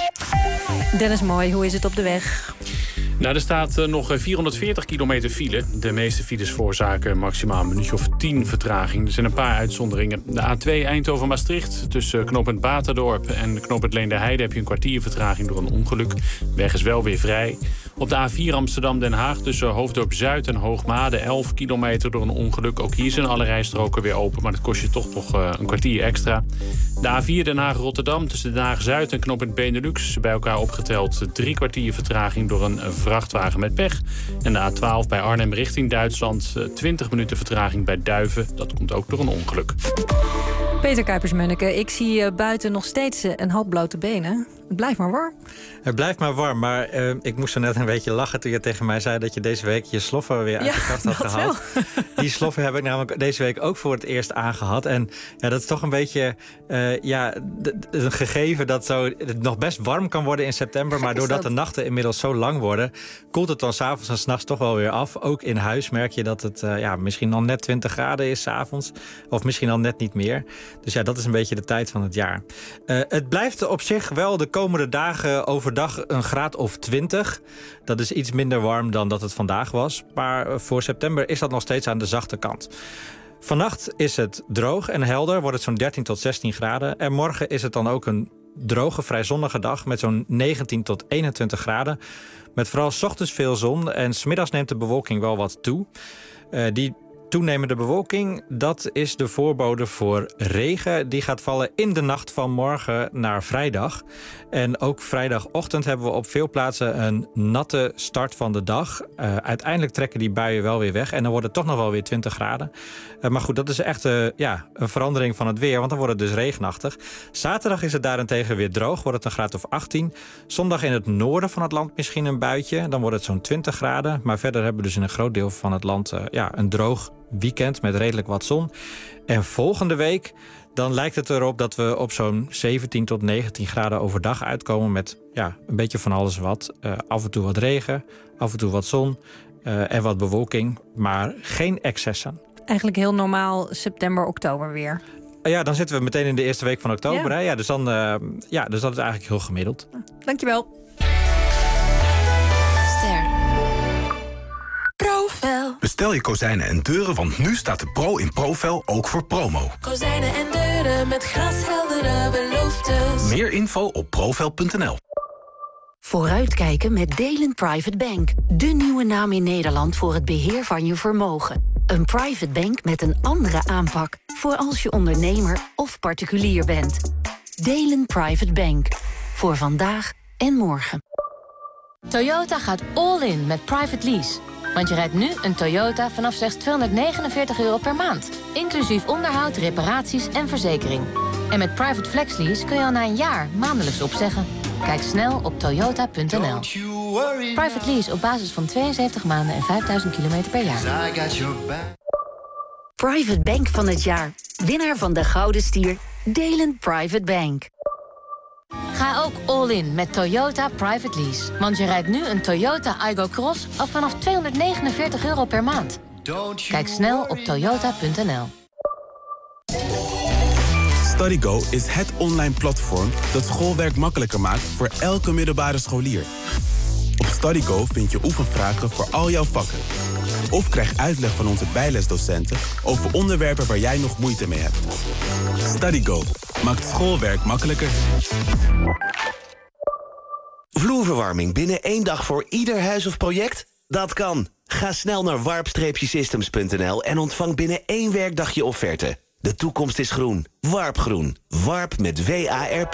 Dennis Mooi, hoe is het op de weg? Nou, er staat nog 440 kilometer file. De meeste files veroorzaken maximaal een minuutje of 10 vertraging. Er zijn een paar uitzonderingen. De A2 Eindhoven-Maastricht tussen knooppunt Baterdorp en knooppunt Leenderheide heb je een kwartier vertraging door een ongeluk. De weg is wel weer vrij. Op de A4 Amsterdam-Den Haag tussen Hoofddorp-Zuid en Hoogmade 11 kilometer door een ongeluk. Ook hier zijn alle rijstroken weer open, maar dat kost je toch nog een kwartier extra. De A4 Den Haag-Rotterdam tussen Den Haag-Zuid en knooppunt Benelux bij elkaar opgeteld 3 kwartier vertraging door een vrachtwagen met pech. En de A12 bij Arnhem richting Duitsland 20 minuten vertraging bij Duiven. Dat komt ook door een ongeluk. Peter Kuipers-Munneke, ik zie buiten nog steeds een hoop blote benen. Het blijft maar warm. Het blijft maar warm, maar ik moest zo net een beetje lachen toen je tegen mij zei dat je deze week je sloffen weer uit de kast had gehaald. Die sloffen heb ik namelijk deze week ook voor het eerst aangehad. En ja, dat is toch een beetje een gegeven dat het nog best warm kan worden in september. Maar doordat de nachten inmiddels zo lang worden, koelt het dan 's avonds en 's nachts toch wel weer af. Ook in huis merk je dat het misschien al net 20 graden is 's avonds. Of misschien al net niet meer. Dus ja, dat is een beetje de tijd van het jaar. Het blijft op zich wel de komende dagen overdag een graad of 20. Dat is iets minder warm dan dat het vandaag was. Maar voor september is dat nog steeds aan de zachte kant. Vannacht is het droog en helder, wordt het zo'n 13 tot 16 graden. En morgen is het dan ook een droge, vrij zonnige dag met zo'n 19 tot 21 graden. Met vooral 's ochtends veel zon en 's middags neemt de bewolking wel wat toe. Die toenemende bewolking, dat is de voorbode voor regen. Die gaat vallen in de nacht van morgen naar vrijdag. En ook vrijdagochtend hebben we op veel plaatsen een natte start van de dag. Uiteindelijk trekken die buien wel weer weg en dan wordt het toch nog wel weer 20 graden. Maar goed, dat is echt een verandering van het weer, want dan wordt het dus regenachtig. Zaterdag is het daarentegen weer droog, wordt het een graad of 18. Zondag in het noorden van het land misschien een buitje, dan wordt het zo'n 20 graden. Maar verder hebben we dus in een groot deel van het land een droog weekend met redelijk wat zon. En volgende week, dan lijkt het erop dat we op zo'n 17 tot 19 graden overdag uitkomen met een beetje van alles wat. Af en toe wat regen, af en toe wat zon en wat bewolking, maar geen excessen. Eigenlijk heel normaal september, oktober weer. Ja, dan zitten we meteen in de eerste week van oktober. Ja. Hè? Dus dat is eigenlijk heel gemiddeld. Dankjewel. Profel. Bestel je kozijnen en deuren, want nu staat de Pro in Profel ook voor promo. Kozijnen en deuren met glasheldere beloftes. Meer info op profel.nl. Vooruitkijken met Delen Private Bank. De nieuwe naam in Nederland voor het beheer van je vermogen. Een private bank met een andere aanpak voor als je ondernemer of particulier bent. Delen Private Bank. Voor vandaag en morgen. Toyota gaat all in met private lease. Want je rijdt nu een Toyota vanaf slechts €249 per maand. Inclusief onderhoud, reparaties en verzekering. En met private flex lease kun je al na een jaar maandelijks opzeggen. Kijk snel op toyota.nl. Private lease op basis van 72 maanden en 5000 kilometer per jaar. Private Bank van het jaar. Winnaar van de Gouden Stier. Delent Private Bank. Ga ook all in met Toyota Private Lease. Want je rijdt nu een Toyota Aygo Cross al vanaf €249 per maand. Kijk snel op toyota.nl. StudyGo is het online platform dat schoolwerk makkelijker maakt voor elke middelbare scholier. Op StudyGo vind je oefenvragen voor al jouw vakken. Of krijg uitleg van onze bijlesdocenten over onderwerpen waar jij nog moeite mee hebt. StudyGo maakt schoolwerk makkelijker. Vloerverwarming binnen 1 dag voor ieder huis of project? Dat kan. Ga snel naar warp-systems.nl en ontvang binnen 1 werkdag je offerte. De toekomst is groen. Warpgroen. Warp met WARP.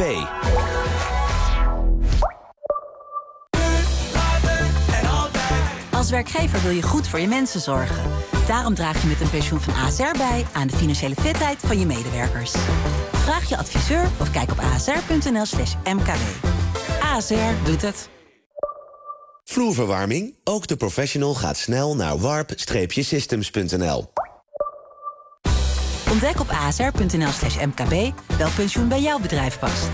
Als werkgever wil je goed voor je mensen zorgen. Daarom draag je met een pensioen van ASR bij aan de financiële fitheid van je medewerkers. Vraag je adviseur of kijk op asr.nl/mkw. ASR doet het. Vloerverwarming? Ook de professional gaat snel naar warp-systems.nl. Ontdek op asr.nl/mkb welk pensioen bij jouw bedrijf past.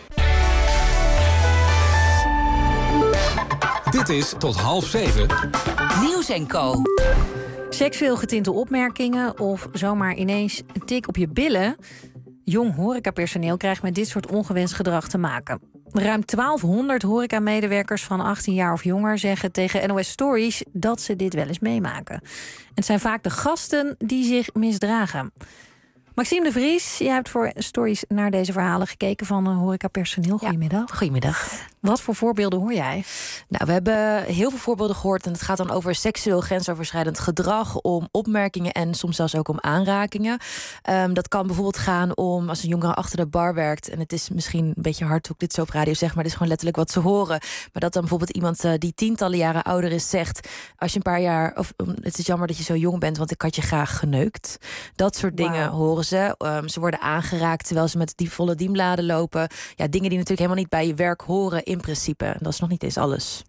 Dit is tot 6:30. Nieuws & Co. Seksueel getinte opmerkingen of zomaar ineens een tik op je billen. Jong horecapersoneel krijgt met dit soort ongewenst gedrag te maken. Ruim 1200 horecamedewerkers van 18 jaar of jonger zeggen tegen NOS Stories dat ze dit wel eens meemaken. En het zijn vaak de gasten die zich misdragen. Maxime de Vries, jij hebt voor Stories naar deze verhalen gekeken van horecapersoneel. Goedemiddag. Ja, goedemiddag. Wat voor voorbeelden hoor jij? Nou, we hebben heel veel voorbeelden gehoord. En het gaat dan over seksueel grensoverschrijdend gedrag, om opmerkingen en soms zelfs ook om aanrakingen. Dat kan bijvoorbeeld gaan om als een jongere achter de bar werkt. En het is misschien een beetje hard hoe ik dit zo op radio zeg, maar het is gewoon letterlijk wat ze horen. Maar dat dan bijvoorbeeld iemand die tientallen jaren ouder is zegt, als je een paar jaar, of het is jammer dat je zo jong bent, want ik had je graag geneukt. Dat soort dingen horen ze. Ze worden aangeraakt terwijl ze met die volle dienbladen lopen. Ja, dingen die natuurlijk helemaal niet bij je werk horen in principe. Dat is nog niet eens alles.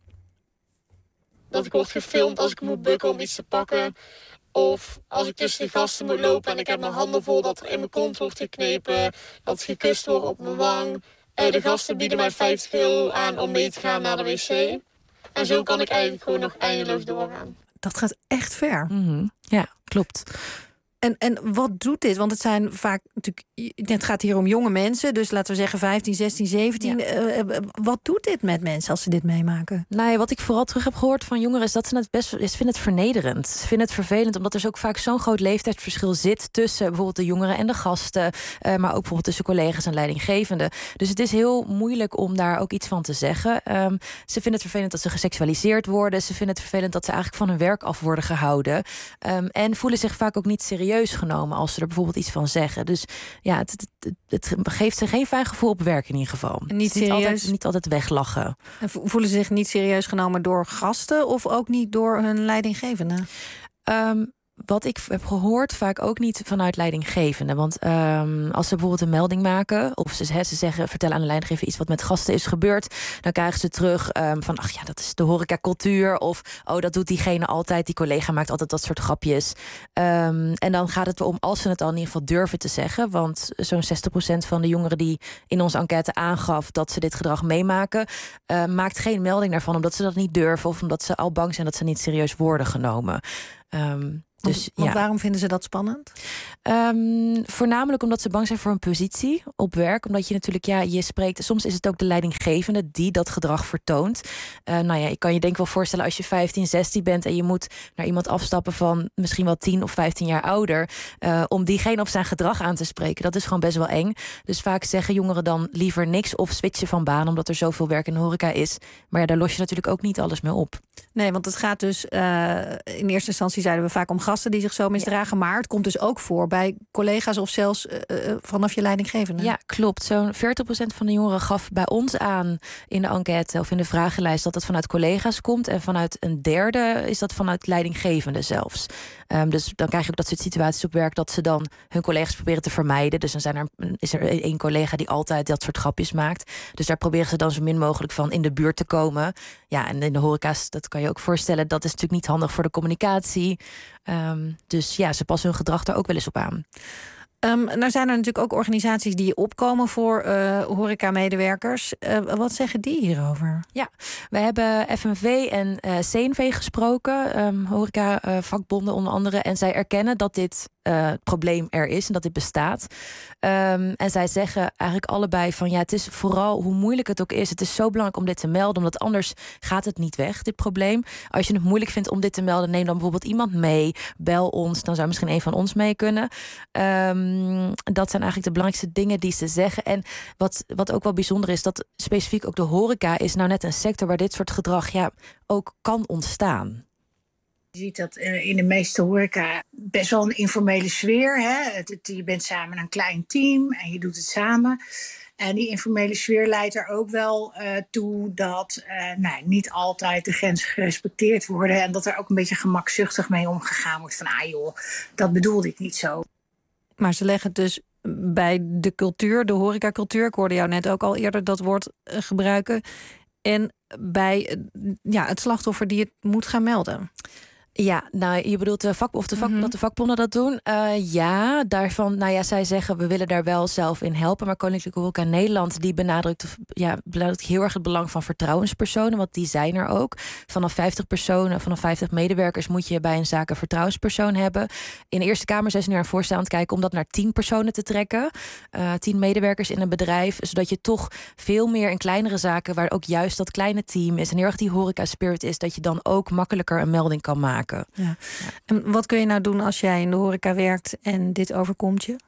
Dat ik word gefilmd als ik moet bukken om iets te pakken. Of als ik tussen de gasten moet lopen en ik heb mijn handen vol dat er in mijn kont wordt geknepen. Dat gekust wordt op mijn wang. De gasten bieden mij €50 aan om mee te gaan naar de wc. En zo kan ik eigenlijk gewoon nog eindeloos doorgaan. Dat gaat echt ver. Mm-hmm. Ja, klopt. En wat doet dit? Want het zijn vaak natuurlijk, het gaat hier om jonge mensen, dus laten we zeggen 15, 16, 17. Ja. Wat doet dit met mensen als ze dit meemaken? Nou ja, wat ik vooral terug heb gehoord van jongeren is dat ze het vinden het vernederend. Ze vinden het vervelend, omdat er dus ook vaak zo'n groot leeftijdsverschil zit tussen bijvoorbeeld de jongeren en de gasten, maar ook bijvoorbeeld tussen collega's en leidinggevenden. Dus het is heel moeilijk om daar ook iets van te zeggen. Ze vinden het vervelend dat ze geseksualiseerd worden. Ze vinden het vervelend dat ze eigenlijk van hun werk af worden gehouden. En voelen zich vaak ook niet serieus genomen als ze er bijvoorbeeld iets van zeggen. Dus ja, het geeft ze geen fijn gevoel op werk in ieder geval. Niet altijd weglachen. En voelen ze zich niet serieus genomen door gasten of ook niet door hun leidinggevende? Wat ik heb gehoord, vaak ook niet vanuit leidinggevende. Want als ze bijvoorbeeld een melding maken, of ze zeggen, vertellen aan de leidinggever iets wat met gasten is gebeurd, dan krijgen ze terug van, ach ja, dat is de horecacultuur. Of, oh, dat doet diegene altijd, die collega maakt altijd dat soort grapjes. En dan gaat het erom, als ze het al in ieder geval durven te zeggen. Want zo'n 60% van de jongeren die in onze enquête aangaf dat ze dit gedrag meemaken, maakt geen melding daarvan, omdat ze dat niet durven of omdat ze al bang zijn dat ze niet serieus worden genomen. Want waarom vinden ze dat spannend? Voornamelijk omdat ze bang zijn voor een positie op werk. Omdat je natuurlijk, je spreekt. Soms is het ook de leidinggevende die dat gedrag vertoont. Ik kan je denk wel voorstellen als je 15, 16 bent en je moet naar iemand afstappen van misschien wel 10 of 15 jaar ouder. Om diegene op zijn gedrag aan te spreken. Dat is gewoon best wel eng. Dus vaak zeggen jongeren dan liever niks of switchen van baan, omdat er zoveel werk in de horeca is. Maar ja, daar los je natuurlijk ook niet alles mee op. Nee, want het gaat dus in eerste instantie zeiden we vaak om gasten die zich zo misdragen. Maar het komt dus ook voor bij collega's of zelfs vanaf je leidinggevende. Ja, klopt. Zo'n 40% van de jongeren gaf bij ons aan in de enquête of in de vragenlijst dat het vanuit collega's komt. En vanuit een derde is dat vanuit leidinggevende zelfs. Dus dan krijg je ook dat soort situaties op werk dat ze dan hun collega's proberen te vermijden. Dus dan is er één collega die altijd dat soort grapjes maakt. Dus daar proberen ze dan zo min mogelijk van in de buurt te komen. Ja, en in de horeca's, dat kan je ook voorstellen, dat is natuurlijk niet handig voor de communicatie. Dus ja, ze passen hun gedrag daar ook wel eens op aan. Nou zijn er natuurlijk ook organisaties die opkomen voor horeca-medewerkers. Wat zeggen die hierover? Ja, we hebben FNV en CNV gesproken, horeca-vakbonden onder andere. En zij erkennen dat dit probleem er is en dat dit bestaat. En zij zeggen eigenlijk allebei van ja, het is vooral hoe moeilijk het ook is. Het is zo belangrijk om dit te melden, omdat anders gaat het niet weg, dit probleem. Als je het moeilijk vindt om dit te melden, neem dan bijvoorbeeld iemand mee. Bel ons, dan zou misschien een van ons mee kunnen. Dat zijn eigenlijk de belangrijkste dingen die ze zeggen. En wat ook wel bijzonder is, dat specifiek ook de horeca is nou net een sector waar dit soort gedrag ook kan ontstaan. Je ziet dat in de meeste horeca best wel een informele sfeer. Hè? Je bent samen een klein team en je doet het samen. En die informele sfeer leidt er ook wel toe dat niet altijd de grenzen gerespecteerd worden. En dat er ook een beetje gemakzuchtig mee omgegaan wordt. Van joh, dat bedoelde ik niet zo. Maar ze leggen het dus bij de cultuur, de horecacultuur. Ik hoorde jou net ook al eerder dat woord gebruiken. En bij het slachtoffer die het moet gaan melden. Ja, nou, je bedoelt dat de vakbonden dat doen? Ja, daarvan, zij zeggen we willen daar wel zelf in helpen. Maar Koninklijke Horeca Nederland die benadrukt heel erg het belang van vertrouwenspersonen. Want die zijn er ook. Vanaf 50 medewerkers moet je bij een zaak een vertrouwenspersoon hebben. In de Eerste Kamer zijn ze nu aan voorstel aan het kijken om dat naar 10 personen te trekken. 10 medewerkers in een bedrijf. Zodat je toch veel meer in kleinere zaken, waar ook juist dat kleine team is en heel erg die horeca spirit is, dat je dan ook makkelijker een melding kan maken. Ja. En wat kun je nou doen als jij in de horeca werkt en dit overkomt je?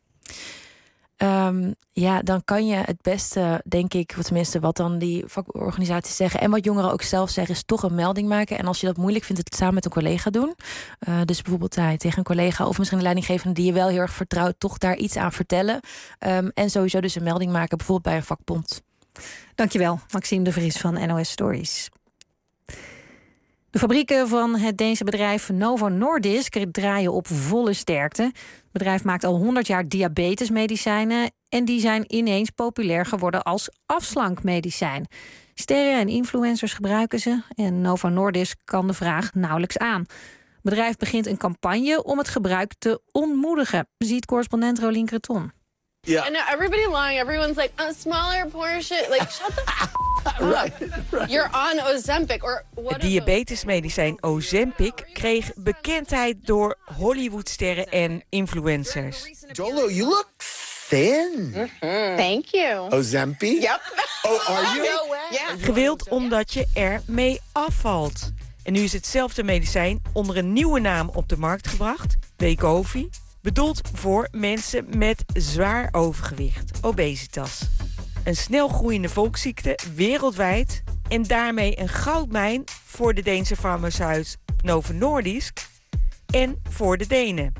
Dan kan je het beste, denk ik, tenminste wat dan die vakorganisaties zeggen en wat jongeren ook zelf zeggen, is toch een melding maken. En als je dat moeilijk vindt, het samen met een collega doen. Dus bijvoorbeeld tegen een collega of misschien een leidinggevende die je wel heel erg vertrouwt, toch daar iets aan vertellen. En sowieso dus een melding maken, bijvoorbeeld bij een vakbond. Dankjewel, Maxime de Vries van NOS Stories. De fabrieken van het Deense bedrijf Novo Nordisk draaien op volle sterkte. Het bedrijf maakt al 100 jaar diabetesmedicijnen en die zijn ineens populair geworden als afslankmedicijn. Sterren en influencers gebruiken ze en Novo Nordisk kan de vraag nauwelijks aan. Het bedrijf begint een campagne om het gebruik te ontmoedigen, ziet correspondent Rolien Creton. Yeah. I know everybody lying. Everyone's like, a smaller portion. Like, shut the up. You're on Ozempic or what? Het diabetesmedicijn Ozempic kreeg bekendheid door Hollywoodsterren en influencers. Jolo, you look thin. Thank you. Ozempic? Yep. Oh, are you? Yeah. Gewild omdat je ermee afvalt. En nu is hetzelfde medicijn onder een nieuwe naam op de markt gebracht, Wegovy. Bedoeld voor mensen met zwaar overgewicht, obesitas. Een snel groeiende volksziekte wereldwijd en daarmee een goudmijn voor de Deense farmaceut Novo Nordisk en voor de Denen.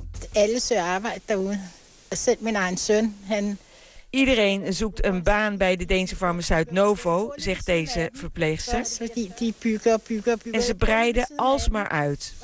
Iedereen zoekt een baan bij de Deense farmaceut Novo, zegt deze verpleegster. En ze breiden alsmaar uit.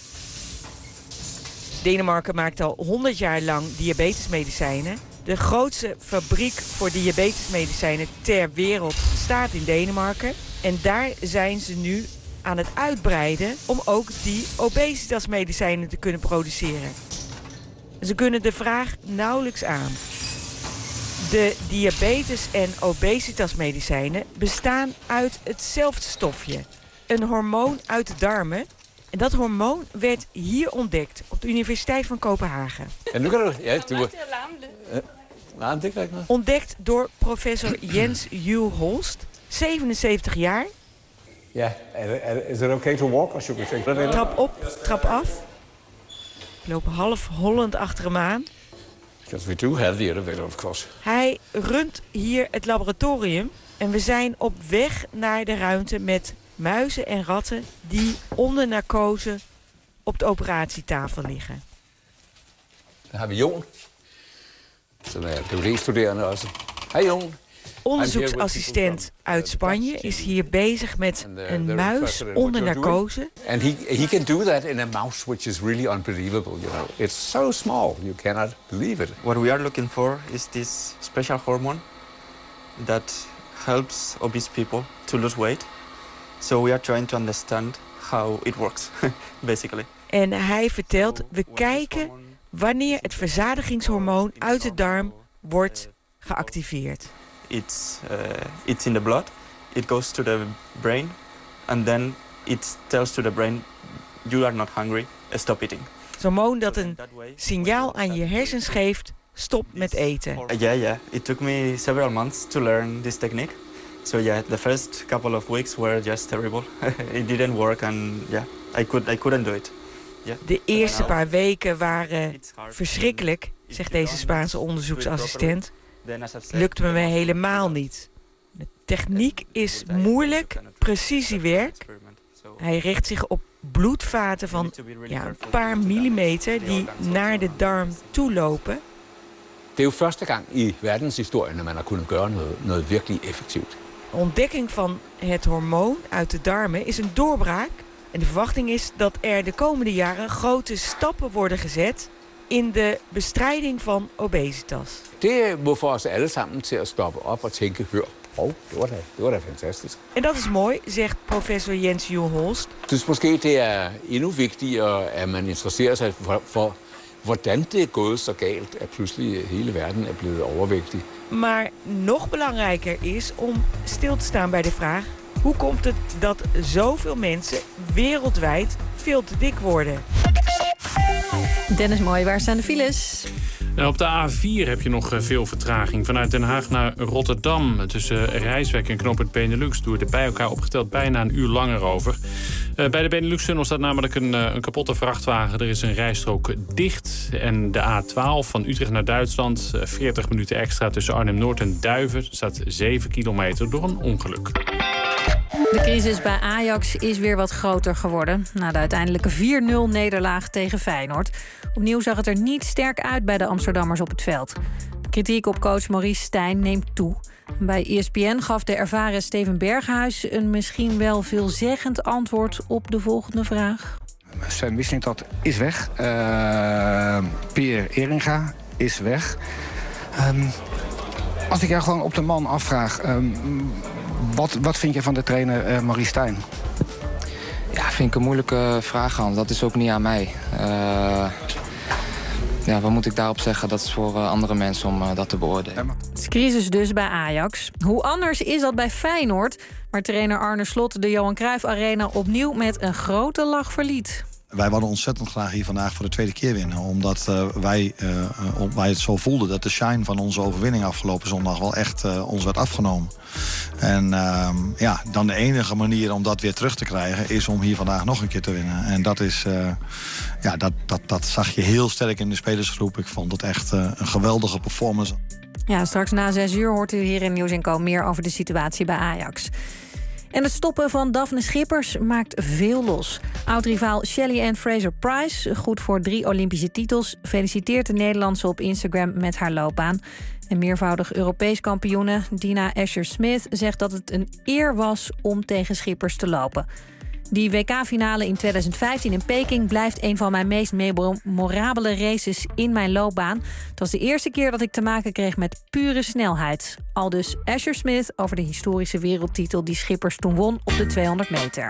Denemarken maakt al 100 jaar lang diabetesmedicijnen. De grootste fabriek voor diabetesmedicijnen ter wereld staat in Denemarken. En daar zijn ze nu aan het uitbreiden om ook die obesitasmedicijnen te kunnen produceren. Ze kunnen de vraag nauwelijks aan. De diabetes- en obesitasmedicijnen bestaan uit hetzelfde stofje. Een hormoon uit de darmen. En dat hormoon werd hier ontdekt op de Universiteit van Kopenhagen. En nu kan ontdekt door professor Jens Juul Holst, 77 jaar. Ja, is het oké to walk? Trap op, trap af. Ik loop half Holland achter hem aan. Because we do have the elevator, of course. Hij runt hier het laboratorium en we zijn op weg naar de ruimte met muizen en ratten die onder narcose op de operatietafel liggen. Dan hebben we Jon. Som er PhD-studerende også. Hej Jon. Onderzoeksassistent uit Spanje is hier bezig met een muis onder narcose. And he can do that in a mouse which is really unbelievable, you know. It's so small, you cannot believe it. What we are looking for is this special hormone that helps obese people to lose weight. So we are trying to understand how it works, basically. En hij vertelt, we kijken wanneer het verzadigingshormoon uit de darm wordt geactiveerd. It's in the blood, it goes to the brain, and then it tells to the brain, you are not hungry, stop eating. Het hormoon dat een signaal aan je hersens geeft, stop met eten. Yeah. It took me several months to learn this technique. So yeah, the first couple of weeks were just terrible. It didn't work and yeah, I couldn't do it. Yeah. De eerste paar weken waren verschrikkelijk, zegt deze Spaanse onderzoeksassistent. Lukte me helemaal niet. De techniek is moeilijk, precisiewerk. Hij richt zich op bloedvaten van een paar millimeter die naar de darm toe lopen. Det er jo første gang i verdenshistorien, at man har kunnet gøre noget virkelig effektivt. De ontdekking van het hormoon uit de darmen is een doorbraak. En de verwachting is dat er de komende jaren grote stappen worden gezet in de bestrijding van obesitas. Det må få os alle sammen til at stoppe op og tænke, hør, det var da fantastisk. En dat is mooi, zegt professor Jens Juul-Holst. Dus måske det er endnu vigtigere, at man interesserer sig for hvordan det er gået så galt, at pludselig hele verden er blevet overvægtig. Maar nog belangrijker is om stil te staan bij de vraag: hoe komt het dat zoveel mensen wereldwijd veel te dik worden? Dennis Mooi, waar staan de files? Nou, op de A4 heb je nog veel vertraging. Vanuit Den Haag naar Rotterdam. Tussen Rijswijk en knooppunt Benelux doe je er bij elkaar opgeteld bijna een uur langer over. Bij de Benelux-tunnel staat namelijk een kapotte vrachtwagen. Er is een rijstrook dicht. En de A12 van Utrecht naar Duitsland. 40 minuten extra tussen Arnhem-Noord en Duiven. Staat 7 kilometer door een ongeluk. De crisis bij Ajax is weer wat groter geworden. Na de uiteindelijke 4-0 nederlaag tegen Feyenoord. Opnieuw zag het er niet sterk uit bij de Amsterdammers op het veld. Kritiek op coach Maurice Stijn neemt toe. Bij ESPN gaf de ervaren Steven Berghuis een misschien wel veelzeggend antwoord op de volgende vraag. Sven Mislintat is weg. Pierre Eringa is weg. Als ik jou gewoon op de man afvraag, wat vind je van de trainer Maurice Stijn? Ja, vind ik een moeilijke vraag, Hans. Dat is ook niet aan mij. Ja, wat moet ik daarop zeggen? Dat is voor andere mensen om dat te beoordelen. Het is crisis dus bij Ajax. Hoe anders is dat bij Feyenoord, waar trainer Arne Slot de Johan Cruijff Arena opnieuw met een grote lach verliet. Wij wilden ontzettend graag hier vandaag voor de tweede keer winnen. Omdat wij het zo voelden dat de shine van onze overwinning afgelopen zondag wel echt ons werd afgenomen. En dan de enige manier om dat weer terug te krijgen is om hier vandaag nog een keer te winnen. En dat is, dat zag je heel sterk in de spelersgroep. Ik vond het echt een geweldige performance. Ja, straks na 6 uur hoort u hier in Nieuws & Co meer over de situatie bij Ajax. En het stoppen van Daphne Schippers maakt veel los. Oud-rivaal Shelly-Ann Fraser-Pryce, goed voor 3 Olympische titels, feliciteert de Nederlandse op Instagram met haar loopbaan. En meervoudig Europees kampioene Dina Asher-Smith zegt dat het een eer was om tegen Schippers te lopen. Die WK-finale in 2015 in Peking blijft een van mijn meest memorabele races in mijn loopbaan. Het was de eerste keer dat ik te maken kreeg met pure snelheid. Aldus Asher-Smith over de historische wereldtitel die Schippers toen won op de 200 meter.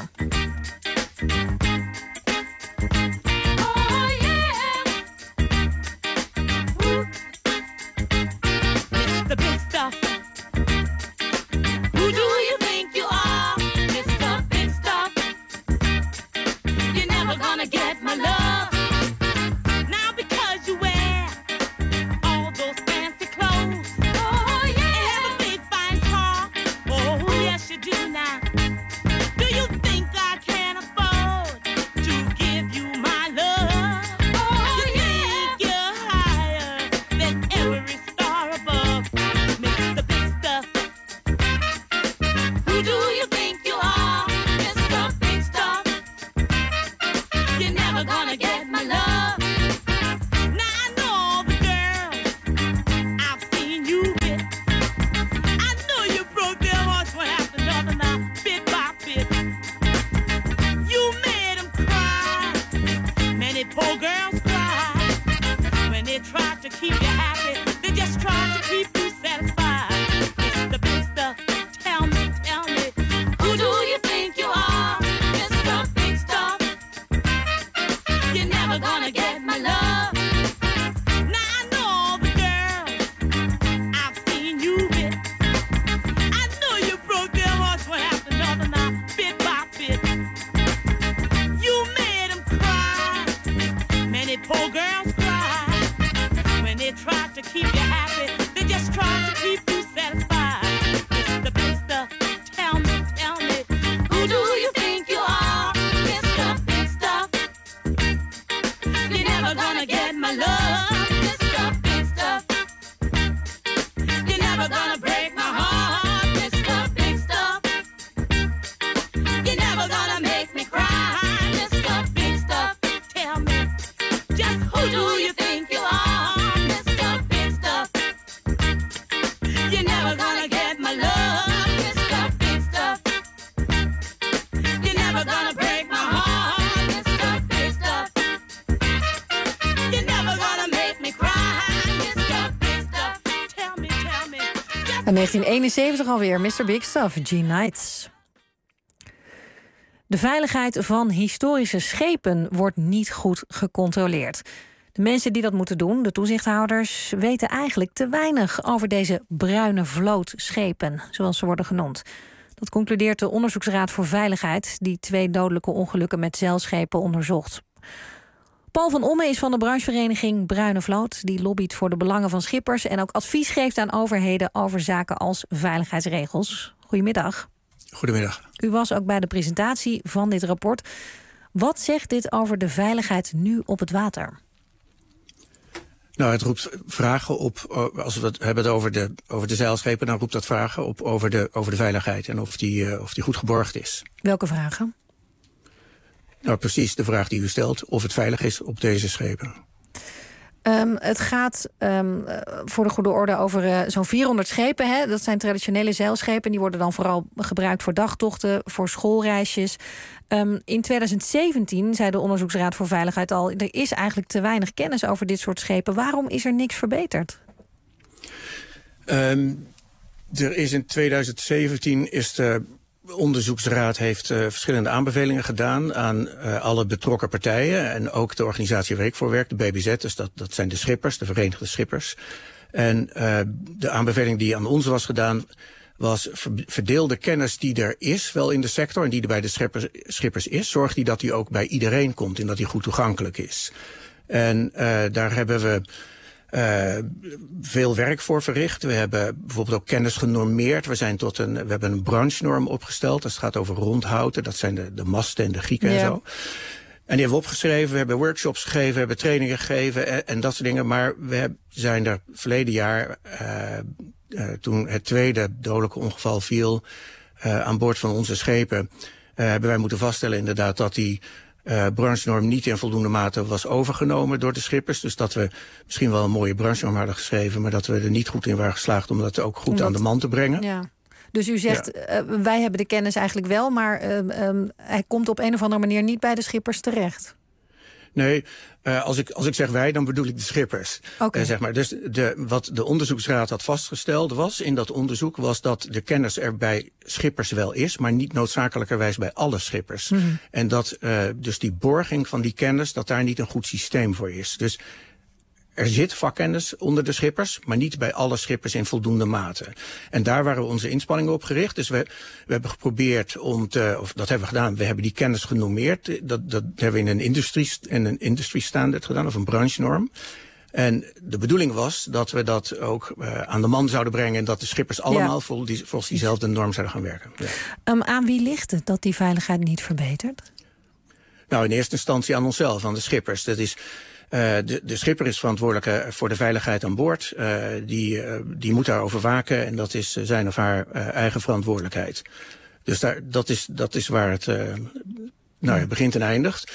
Get my love now because you wear all those fancy clothes. Oh yeah, and have a big fine car. Oh yes, you do now. Do you think I can afford to give you my love? Oh you think you're higher than every star above, Mr. Big Stuff. 1971 alweer, Mr. Big Stuff, G. Knights. De veiligheid van historische schepen wordt niet goed gecontroleerd. De mensen die dat moeten doen, de toezichthouders, weten eigenlijk te weinig over deze bruine vlootschepen, zoals ze worden genoemd. Dat concludeert de Onderzoeksraad voor Veiligheid, die 2 dodelijke ongelukken met zeilschepen onderzocht. Paul van Omme is van de branchevereniging Bruine Vloot. Die lobbyt voor de belangen van schippers en ook advies geeft aan overheden over zaken als veiligheidsregels. Goedemiddag. Goedemiddag. U was ook bij de presentatie van dit rapport. Wat zegt dit over de veiligheid nu op het water? Nou, het roept vragen op, als we het hebben over de zeilschepen, dan roept dat vragen op over de veiligheid en of die goed geborgd is. Welke vragen? Nou, precies de vraag die u stelt, of het veilig is op deze schepen. Het gaat voor de goede orde over zo'n 400 schepen. Hè? Dat zijn traditionele zeilschepen. Die worden dan vooral gebruikt voor dagtochten, voor schoolreisjes. In 2017 zei de Onderzoeksraad voor Veiligheid al, er is eigenlijk te weinig kennis over dit soort schepen. Waarom is er niks verbeterd? Er is in 2017 de Onderzoeksraad heeft verschillende aanbevelingen gedaan aan alle betrokken partijen. En ook de organisatie Week voor Werk, de BBZ, dus dat zijn de schippers, de Verenigde Schippers. En de aanbeveling die aan ons was gedaan was verdeel de kennis die er is wel in de sector en die er bij de schippers is. Zorg dat die ook bij iedereen komt en dat die goed toegankelijk is. En daar hebben we veel werk voor verricht. We hebben bijvoorbeeld ook kennis genormeerd. We hebben een branchenorm opgesteld. Dat gaat over rondhouten. Dat zijn de masten en de gieken en zo. En die hebben we opgeschreven. We hebben workshops gegeven. We hebben trainingen gegeven en dat soort dingen. Maar we zijn er verleden jaar, toen het tweede dodelijke ongeval viel aan boord van onze schepen, hebben wij moeten vaststellen inderdaad dat die branchenorm niet in voldoende mate was overgenomen door de schippers. Dus dat we misschien wel een mooie branchenorm hadden geschreven, maar dat we er niet goed in waren geslaagd om dat ook goed aan de man te brengen. Ja. Dus u zegt, wij hebben de kennis eigenlijk wel, maar hij komt op een of andere manier niet bij de schippers terecht. Nee, als ik zeg wij, dan bedoel ik de schippers. Okay. Zeg maar. Dus wat de onderzoeksraad had vastgesteld was in dat onderzoek, was dat de kennis er bij schippers wel is, maar niet noodzakelijkerwijs bij alle schippers. Mm-hmm. En dat dus die borging van die kennis, dat daar niet een goed systeem voor is. Dus er zit vakkennis onder de schippers, maar niet bij alle schippers in voldoende mate. En daar waren we onze inspanningen op gericht. Dus we hebben geprobeerd of dat hebben we gedaan, we hebben die kennis genormeerd. Dat hebben we in een industry standard gedaan, of een branchenorm. En de bedoeling was dat we dat ook aan de man zouden brengen en dat de schippers allemaal volgens diezelfde norm zouden gaan werken. Ja. Aan wie ligt het dat die veiligheid niet verbetert? Nou, in eerste instantie aan onszelf, aan de schippers. Dat is de schipper is verantwoordelijk voor de veiligheid aan boord. Die moet daarover waken en dat is zijn of haar eigen verantwoordelijkheid. Dus dat is waar het begint en eindigt.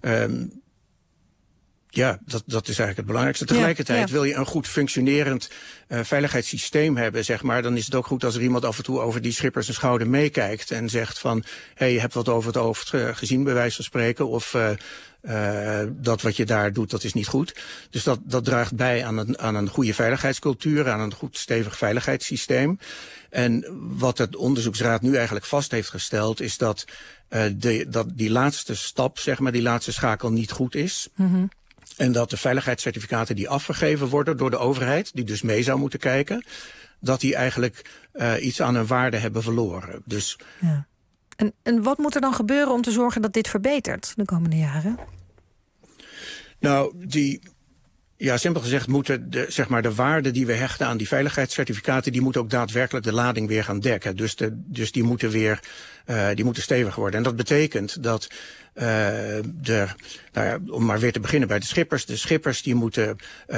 Dat is eigenlijk het belangrijkste. Tegelijkertijd wil je een goed functionerend veiligheidssysteem hebben, zeg maar. Dan is het ook goed als er iemand af en toe over die schippers een schouder meekijkt en zegt van, je hebt wat over het hoofd gezien, bij wijze van spreken, of dat wat je daar doet, dat is niet goed. Dus dat draagt bij aan een goede veiligheidscultuur, aan een goed stevig veiligheidssysteem. En wat het onderzoeksraad nu eigenlijk vast heeft gesteld, is dat die laatste stap, zeg maar, die laatste schakel niet goed is. Mm-hmm. En dat de veiligheidscertificaten die afgegeven worden door de overheid, die dus mee zou moeten kijken, dat die eigenlijk iets aan hun waarde hebben verloren. Dus ja. En wat moet er dan gebeuren om te zorgen dat dit verbetert de komende jaren? Nou, simpel gezegd moeten de waarden die we hechten aan die veiligheidscertificaten, die moeten ook daadwerkelijk de lading weer gaan dekken. Dus die moeten weer stevig worden. En dat betekent dat om maar weer te beginnen bij de schippers. De schippers die moeten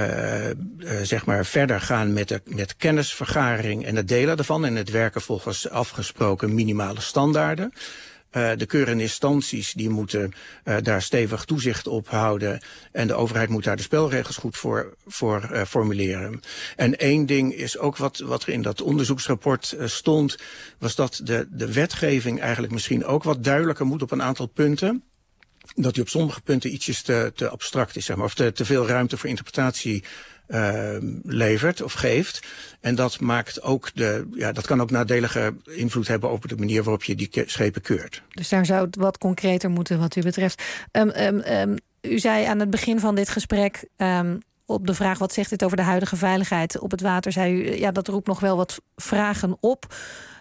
verder gaan met kennisvergaring en het delen daarvan en het werken volgens afgesproken minimale standaarden. De keurende instanties die moeten daar stevig toezicht op houden en de overheid moet daar de spelregels goed voor formuleren. En één ding is ook wat er in dat onderzoeksrapport stond, was dat de wetgeving eigenlijk misschien ook wat duidelijker moet op een aantal punten. Dat die op sommige punten ietsjes te abstract is, zeg maar, of te veel ruimte voor interpretatie levert of geeft. En dat maakt ook dat kan ook nadelige invloed hebben op de manier waarop je die schepen keurt. Dus daar zou het wat concreter moeten wat u betreft. U zei aan het begin van dit gesprek, op de vraag wat zegt dit over de huidige veiligheid op het water, zei u, dat roept nog wel wat vragen op.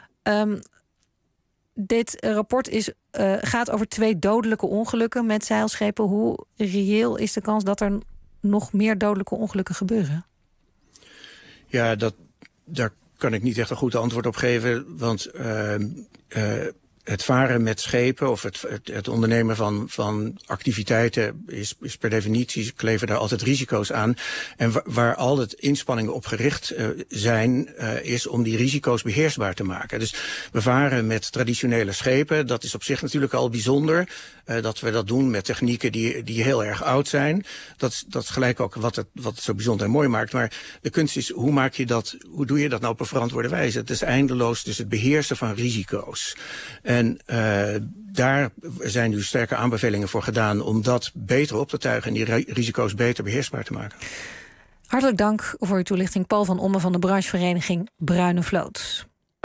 Dit rapport gaat over 2 dodelijke ongelukken met zeilschepen. Hoe reëel is de kans dat er nog meer dodelijke ongelukken gebeuren? Ja, daar kan ik niet echt een goed antwoord op geven. Want het varen met schepen of het ondernemen van activiteiten is per definitie, kleven daar altijd risico's aan. En waar al het inspanningen op gericht zijn, is om die risico's beheersbaar te maken. Dus we varen met traditionele schepen. Dat is op zich natuurlijk al bijzonder. Dat we dat doen met technieken die heel erg oud zijn. Dat is gelijk ook wat het zo bijzonder en mooi maakt. Maar de kunst is, hoe doe je dat nou op een verantwoorde wijze? Het is eindeloos, dus het beheersen van risico's. En daar zijn nu sterke aanbevelingen voor gedaan om dat beter op te tuigen en die risico's beter beheersbaar te maken. Hartelijk dank voor uw toelichting, Paul van Omme van de branchevereniging Bruine Vloot.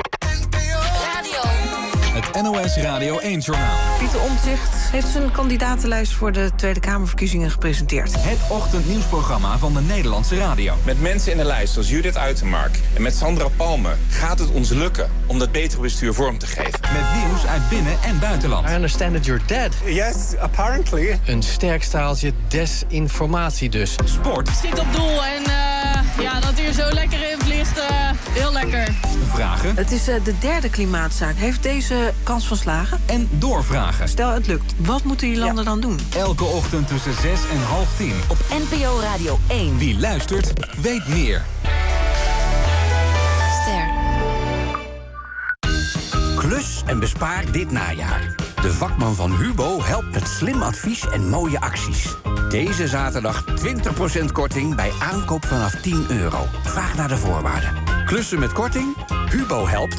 Het NOS Radio 1-journaal. Pieter Omtzigt heeft zijn kandidatenlijst voor de Tweede Kamerverkiezingen gepresenteerd. Het ochtendnieuwsprogramma van de Nederlandse radio. Met mensen in de lijst zoals Judith Uitermark en met Sandra Palme gaat het ons lukken om dat betere bestuur vorm te geven. Met nieuws uit binnen- en buitenland. I understand that you're dead. Yes, apparently. Een sterk staaltje desinformatie dus. Sport. Zit op doel en dat u er zo lekker in vliegt, heel lekker. Vragen. Het is de derde klimaatzaak. Heeft deze kans van slagen? En doorvragen. Stel het lukt. Wat moeten die landen dan doen? Elke ochtend tussen 6 en half 10. Op NPO Radio 1. Wie luistert, weet meer. Ster. Klus en bespaar dit najaar. De vakman van Hubo helpt met slim advies en mooie acties. Deze zaterdag 20% korting bij aankoop vanaf €10. Vraag naar de voorwaarden. Klussen met korting? Hubo helpt.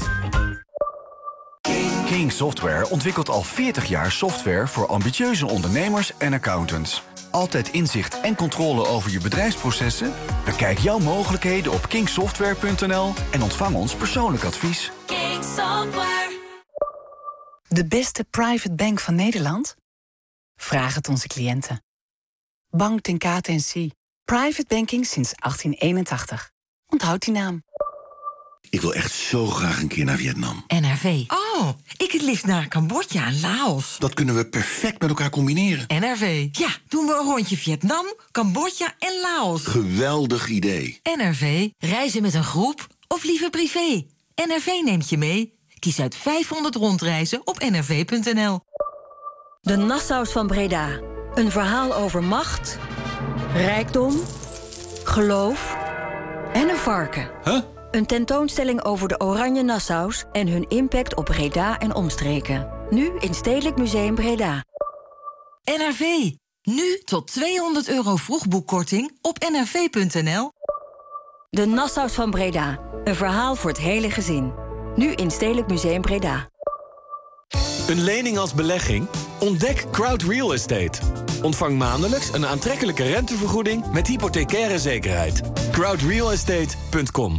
King Software ontwikkelt al 40 jaar software voor ambitieuze ondernemers en accountants. Altijd inzicht en controle over je bedrijfsprocessen? Bekijk jouw mogelijkheden op kingsoftware.nl en ontvang ons persoonlijk advies. King Software. De beste private bank van Nederland? Vraag het onze cliënten. Bank ten KTNC. Private banking sinds 1881. Onthoud die naam. Ik wil echt zo graag een keer naar Vietnam. NRV. Oh, ik het liefst naar Cambodja en Laos. Dat kunnen we perfect met elkaar combineren. NRV. Ja, doen we een rondje Vietnam, Cambodja en Laos. Geweldig idee. NRV. Reizen met een groep of liever privé. NRV neemt je mee. Kies uit 500 rondreizen op nrv.nl. De Nassaus van Breda. Een verhaal over macht, rijkdom, geloof en een varken. Huh? Een tentoonstelling over de Oranje Nassaus en hun impact op Breda en omstreken. Nu in Stedelijk Museum Breda. NRV. Nu tot €200 vroegboekkorting op nrv.nl. De Nassaus van Breda. Een verhaal voor het hele gezin. Nu in Stedelijk Museum Breda. Een lening als belegging? Ontdek Crowd Real Estate. Ontvang maandelijks een aantrekkelijke rentevergoeding met hypothecaire zekerheid. crowdrealestate.com.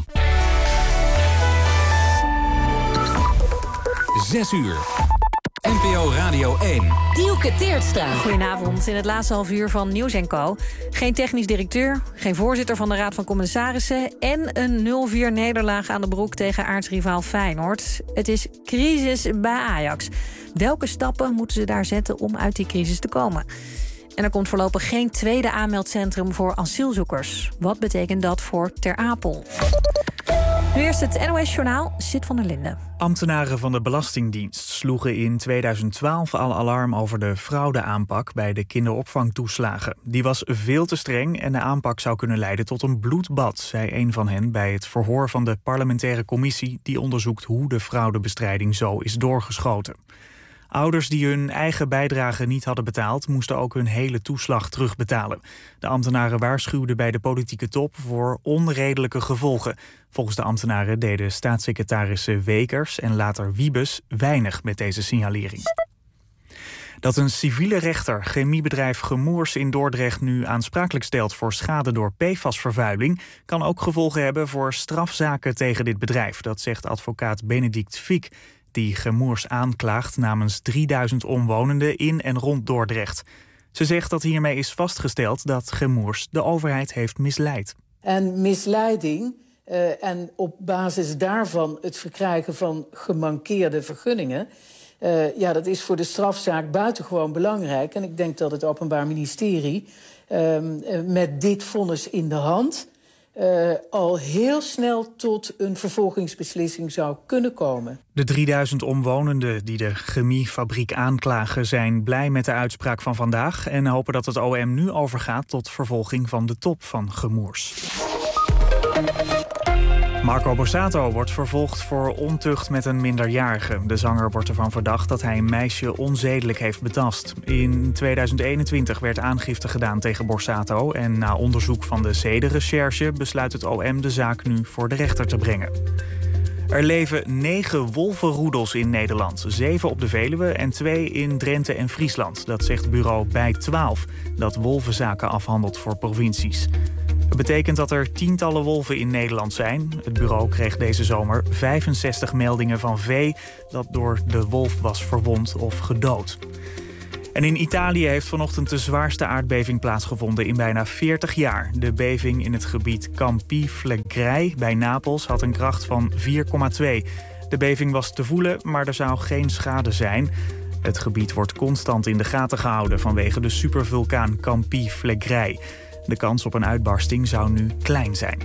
6 uur. NPO Radio 1. Dielke Teertstra. Goedenavond. In het laatste half uur van Nieuws & Co. Geen technisch directeur, geen voorzitter van de Raad van Commissarissen en een 0-4 nederlaag aan de broek tegen aartsrivaal Feyenoord. Het is crisis bij Ajax. Welke stappen moeten ze daar zetten om uit die crisis te komen? En er komt voorlopig geen tweede aanmeldcentrum voor asielzoekers. Wat betekent dat voor Ter Apel? Nu eerst het NOS-journaal, Sid van der Linden. Ambtenaren van de Belastingdienst sloegen in 2012 al alarm over de fraudeaanpak bij de kinderopvangtoeslagen. Die was veel te streng en de aanpak zou kunnen leiden tot een bloedbad, zei een van hen bij het verhoor van de parlementaire commissie die onderzoekt hoe de fraudebestrijding zo is doorgeschoten. Ouders die hun eigen bijdrage niet hadden betaald, moesten ook hun hele toeslag terugbetalen. De ambtenaren waarschuwden bij de politieke top voor onredelijke gevolgen. Volgens de ambtenaren deden staatssecretarissen Wekers en later Wiebes weinig met deze signalering. Dat een civiele rechter chemiebedrijf Chemours in Dordrecht nu aansprakelijk stelt voor schade door PFAS-vervuiling, kan ook gevolgen hebben voor strafzaken tegen dit bedrijf. Dat zegt advocaat Benedict Fiek, die Chemours aanklaagt namens 3000 omwonenden in en rond Dordrecht. Ze zegt dat hiermee is vastgesteld dat Chemours de overheid heeft misleid. En misleiding en op basis daarvan het verkrijgen van gemankeerde vergunningen, dat is voor de strafzaak buitengewoon belangrijk. En ik denk dat het Openbaar Ministerie met dit vonnis in de hand al heel snel tot een vervolgingsbeslissing zou kunnen komen. De 3000 omwonenden die de chemiefabriek aanklagen zijn blij met de uitspraak van vandaag en hopen dat het OM nu overgaat tot vervolging van de top van Chemours. Marco Borsato wordt vervolgd voor ontucht met een minderjarige. De zanger wordt ervan verdacht dat hij een meisje onzedelijk heeft betast. In 2021 werd aangifte gedaan tegen Borsato en na onderzoek van de zedenrecherche besluit het OM de zaak nu voor de rechter te brengen. Er leven 9 wolvenroedels in Nederland, 7 op de Veluwe en 2 in Drenthe en Friesland. Dat zegt bureau Bij 12, dat wolvenzaken afhandelt voor provincies. Het betekent dat er tientallen wolven in Nederland zijn. Het bureau kreeg deze zomer 65 meldingen van vee dat door de wolf was verwond of gedood. En in Italië heeft vanochtend de zwaarste aardbeving plaatsgevonden in bijna 40 jaar. De beving in het gebied Campi Flegrei bij Napels had een kracht van 4,2. De beving was te voelen, maar er zou geen schade zijn. Het gebied wordt constant in de gaten gehouden vanwege de supervulkaan Campi Flegrei. De kans op een uitbarsting zou nu klein zijn.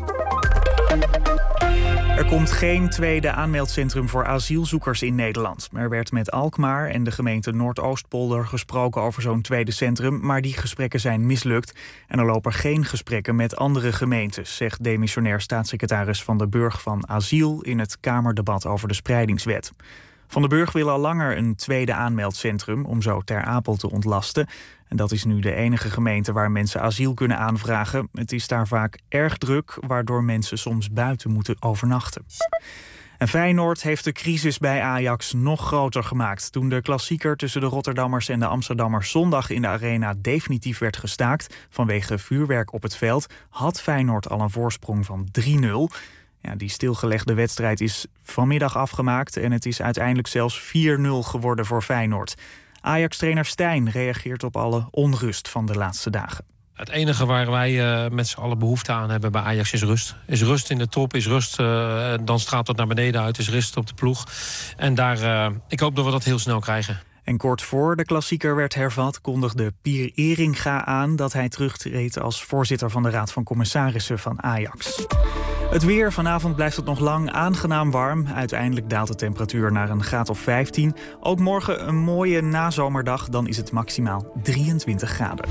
Er komt geen tweede aanmeldcentrum voor asielzoekers in Nederland. Er werd met Alkmaar en de gemeente Noordoostpolder gesproken over zo'n tweede centrum, maar die gesprekken zijn mislukt en er lopen geen gesprekken met andere gemeentes, zegt demissionair staatssecretaris Van der Burg van Asiel in het Kamerdebat over de spreidingswet. Van der Burg wil al langer een tweede aanmeldcentrum om zo Ter Apel te ontlasten. En dat is nu de enige gemeente waar mensen asiel kunnen aanvragen. Het is daar vaak erg druk, waardoor mensen soms buiten moeten overnachten. En Feyenoord heeft de crisis bij Ajax nog groter gemaakt. Toen de klassieker tussen de Rotterdammers en de Amsterdammers zondag in de arena definitief werd gestaakt vanwege vuurwerk op het veld, had Feyenoord al een voorsprong van 3-0. Ja, die stilgelegde wedstrijd is vanmiddag afgemaakt en het is uiteindelijk zelfs 4-0 geworden voor Feyenoord. Ajax-trainer Stijn reageert op alle onrust van de laatste dagen. Het enige waar wij met z'n allen behoefte aan hebben bij Ajax is rust. Is rust in de top, is rust, dan straalt het naar beneden uit, is rust op de ploeg. En daar, ik hoop dat we dat heel snel krijgen. En kort voor de klassieker werd hervat, kondigde Pier Eringa aan dat hij terugtreedt als voorzitter van de Raad van Commissarissen van Ajax. Het weer. Vanavond blijft het nog lang aangenaam warm. Uiteindelijk daalt de temperatuur naar een graad of 15. Ook morgen een mooie nazomerdag. Dan is het maximaal 23 graden.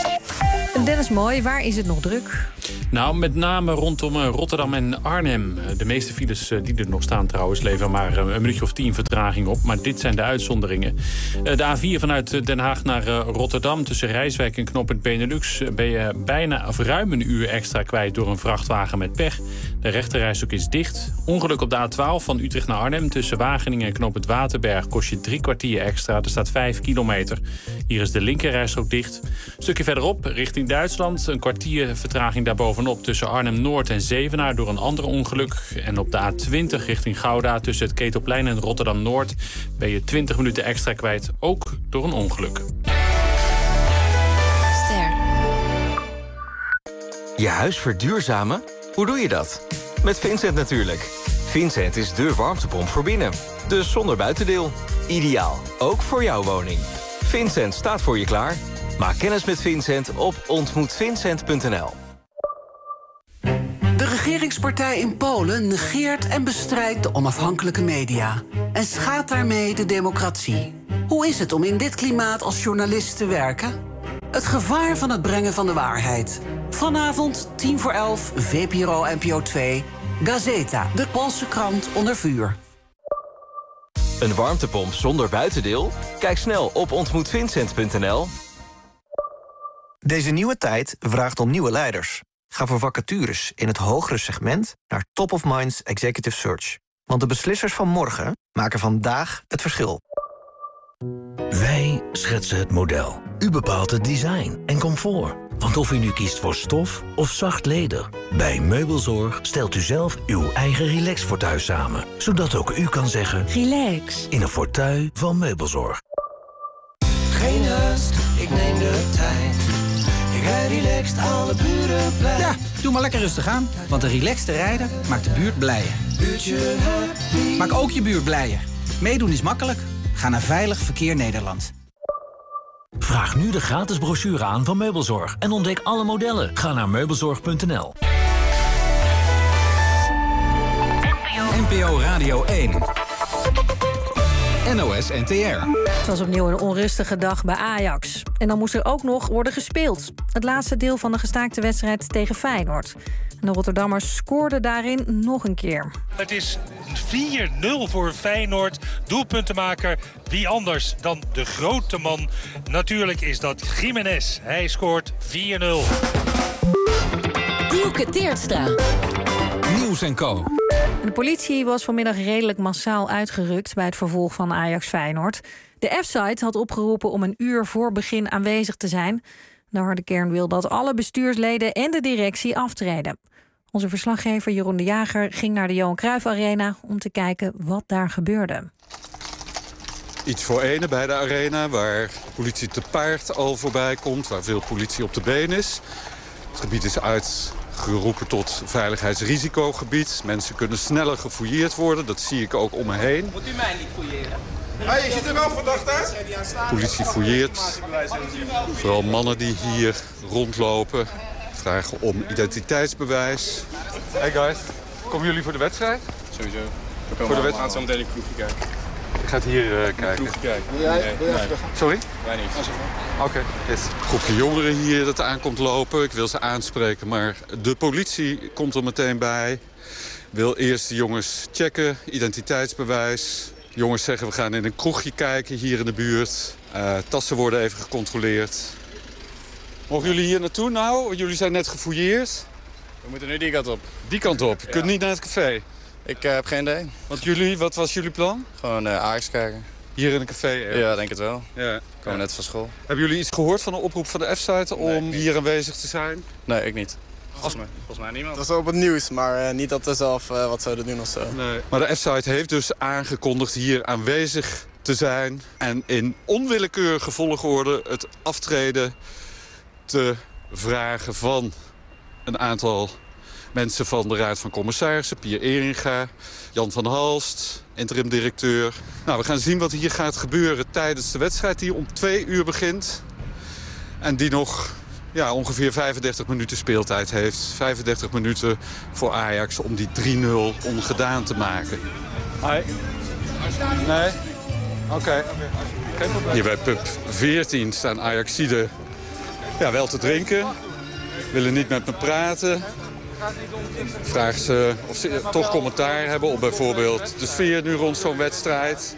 Dennis Mooi, waar is het nog druk? Nou, met name rondom Rotterdam en Arnhem. De meeste files die er nog staan trouwens leveren maar een minuutje of 10 vertraging op. Maar dit zijn de uitzonderingen. De A4 vanuit Den Haag naar Rotterdam tussen Rijswijk en knooppunt Benelux ben je bijna of ruim een uur extra kwijt door een vrachtwagen met pech. De rechterrijstrook is dicht. Ongeluk op de A12 van Utrecht naar Arnhem tussen Wageningen en knooppunt Waterberg kost je 3 kwartier extra. Er staat 5 kilometer. Hier is de linkerrijstrook dicht. Een stukje verderop richting Duitsland een kwartier vertraging daarbovenop tussen Arnhem-Noord en Zevenaar door een ander ongeluk. En op de A20 richting Gouda tussen het Ketelplein en Rotterdam-Noord ben je 20 minuten extra kwijt, ook door een ongeluk. Je huis verduurzamen? Hoe doe je dat? Met Vincent natuurlijk. Vincent is dé warmtepomp voor binnen. Dus zonder buitendeel. Ideaal, ook voor jouw woning. Vincent staat voor je klaar. Maak kennis met Vincent op ontmoetvincent.nl. De regeringspartij in Polen negeert en bestrijdt de onafhankelijke media. En schaadt daarmee de democratie. Hoe is het om in dit klimaat als journalist te werken? Het gevaar van het brengen van de waarheid. Vanavond 10:10, VPRO NPO 2. Gazeta, de Poolse krant onder vuur. Een warmtepomp zonder buitendeel? Kijk snel op ontmoetvincent.nl. Deze nieuwe tijd vraagt om nieuwe leiders. Ga voor vacatures in het hogere segment naar Top of Minds Executive Search. Want de beslissers van morgen maken vandaag het verschil. Wij schetsen het model. U bepaalt het design en comfort. Want of u nu kiest voor stof of zacht leder... bij Meubelzorg stelt u zelf uw eigen relax-fauteuil samen. Zodat ook u kan zeggen... relax in een fauteuil van Meubelzorg. Geen haast, ik neem de tijd. Ik rijd relaxed, alle buren blij. Ja, doe maar lekker rustig aan. Want een relaxte rijder maakt de buurt blijer. Buurtje happy. Maak ook je buurt blijer. Meedoen is makkelijk. Ga naar Veilig Verkeer Nederland. Vraag nu de gratis brochure aan van Meubelzorg en ontdek alle modellen. Ga naar meubelzorg.nl. NPO Radio 1. NOS NTR. Het was opnieuw een onrustige dag bij Ajax. En dan moest er ook nog worden gespeeld. Het laatste deel van de gestaakte wedstrijd tegen Feyenoord. En de Rotterdammers scoorden daarin nog een keer. Het is 4-0 voor Feyenoord. Doelpuntenmaker, wie anders dan de grote man? Natuurlijk is dat Gimenez. Hij scoort 4-0. Dielke Teertstra. Nieuws en Co. De politie was vanmiddag redelijk massaal uitgerukt bij het vervolg van Ajax-Feyenoord. De F-site had opgeroepen om een uur voor begin aanwezig te zijn. De harde kern wil dat alle bestuursleden en de directie aftreden. Onze verslaggever Jeroen de Jager ging naar de Johan Cruijff Arena om te kijken wat daar gebeurde. Iets voor ene bij de arena, waar politie te paard al voorbij komt, waar veel politie op de been is. Het gebied is uitgeroepen tot veiligheidsrisicogebied. Mensen kunnen sneller gefouilleerd worden, dat zie ik ook om me heen. Moet u mij niet fouilleren? Hey, je ziet er wel verdacht uit. Politie fouilleert, vooral mannen die hier rondlopen, vragen om identiteitsbewijs. Hey guys, komen jullie voor de wedstrijd? Sowieso. Voor de wedstrijd? We gaan zo meteen een kroegje kijken. Je gaat hier kijken. Nee. Sorry? Wij niet. Oké. Yes. Een groepje jongeren hier dat aankomt lopen. Ik wil ze aanspreken, maar de politie komt er meteen bij. Wil eerst de jongens checken, identiteitsbewijs. Jongens zeggen we gaan in een kroegje kijken hier in de buurt. Tassen worden even gecontroleerd. Mogen jullie hier naartoe nou? Jullie zijn net gefouilleerd. We moeten nu die kant op. Die kant op? Je kunt niet naar het café? Ik heb geen idee. Want jullie, wat was jullie plan? Gewoon Ajax kijken. Hier in een café? Ja, denk het wel. Ja. We komen net van school. Hebben jullie iets gehoord van de oproep van de F-site om hier aanwezig te zijn? Nee, ik niet. Volgens mij niemand. Dat was op het nieuws, maar niet dat we zelf wat zouden doen of zo. Nee. Maar de F-site heeft dus aangekondigd hier aanwezig te zijn en in onwillekeurige volgorde het aftreden te vragen van een aantal mensen van de Raad van Commissarissen. Pier Eringa, Jan van Halst, interim-directeur. Nou, we gaan zien wat hier gaat gebeuren tijdens de wedstrijd die om 2 uur begint. En die nog ongeveer 35 minuten speeltijd heeft. 35 minuten voor Ajax om die 3-0 ongedaan te maken. Hi. Nee? Oké. Hier bij pub 14 staan Ajaxiden wel te drinken. Willen niet met me praten. Vraag ze of ze toch commentaar hebben op bijvoorbeeld de sfeer nu rond zo'n wedstrijd.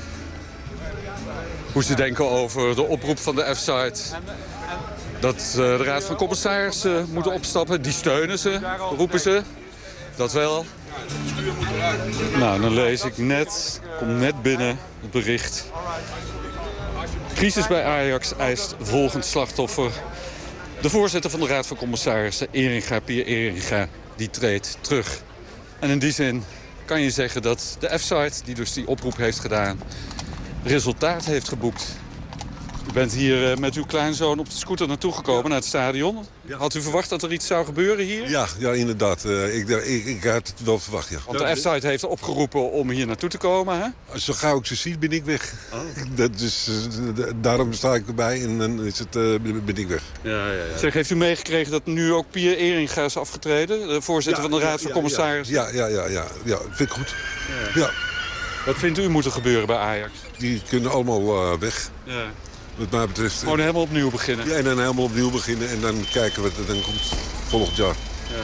Hoe ze denken over de oproep van de F-site. Dat de Raad van Commissarissen moeten opstappen. Die steunen ze, roepen ze. Dat wel. Nou, dan lees ik kom net binnen het bericht. Crisis bij Ajax eist volgend slachtoffer. De voorzitter van de Raad van Commissarissen, Pier Eringa, die treedt terug. En in die zin kan je zeggen dat de F-site, die dus die oproep heeft gedaan, resultaat heeft geboekt. U bent hier met uw kleinzoon op de scooter naartoe gekomen naar het stadion. Had u verwacht dat er iets zou gebeuren hier? Ja, inderdaad. Ik had het wel verwacht, ja. Want de F-site heeft opgeroepen om hier naartoe te komen, hè? Zo gauw ik ze zie, ben ik weg. Dus daarom sta ik erbij en dan ben ik weg. Ja. Zeg, heeft u meegekregen dat nu ook Pier Eringa is afgetreden? De voorzitter van de Raad van Commissarissen? Ja, vind ik goed. Ja. Wat vindt u moet er gebeuren bij Ajax? Die kunnen allemaal weg. Ja. Wat mij betreft. Gewoon helemaal opnieuw beginnen. Ja, en dan helemaal opnieuw beginnen en dan kijken wat er dan komt volgend jaar. Ja.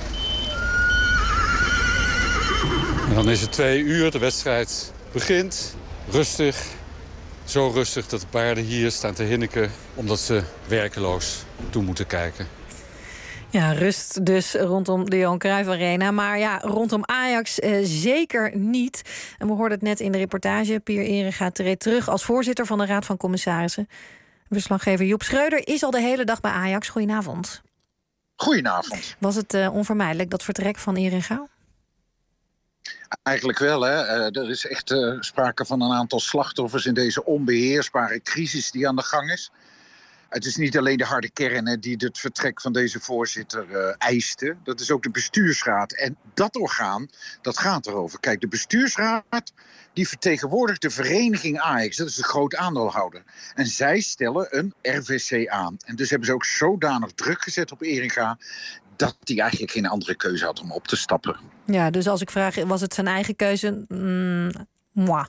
En dan is het 2 uur, de wedstrijd begint. Rustig. Zo rustig dat de paarden hier staan te hinniken omdat ze werkeloos toe moeten kijken. Ja, rust dus rondom de Johan Cruijff Arena. Maar ja, rondom Ajax zeker niet. En we hoorden het net in de reportage. Pier Eringa treedt terug als voorzitter van de Raad van Commissarissen. Verslaggever Joep Schreuder is al de hele dag bij Ajax. Goedenavond. Goedenavond. Was het onvermijdelijk, dat vertrek van Eringa? Eigenlijk wel, hè. Er is echt sprake van een aantal slachtoffers in deze onbeheersbare crisis die aan de gang is. Het is niet alleen de harde kern die het vertrek van deze voorzitter eiste. Dat is ook de bestuursraad. En dat orgaan, dat gaat erover. Kijk, de bestuursraad die vertegenwoordigt de vereniging Ajax. Dat is de groot aandeelhouder. En zij stellen een RVC aan. En dus hebben ze ook zodanig druk gezet op Eringa dat hij eigenlijk geen andere keuze had om op te stappen. Ja, dus als ik vraag, was het zijn eigen keuze? Moi.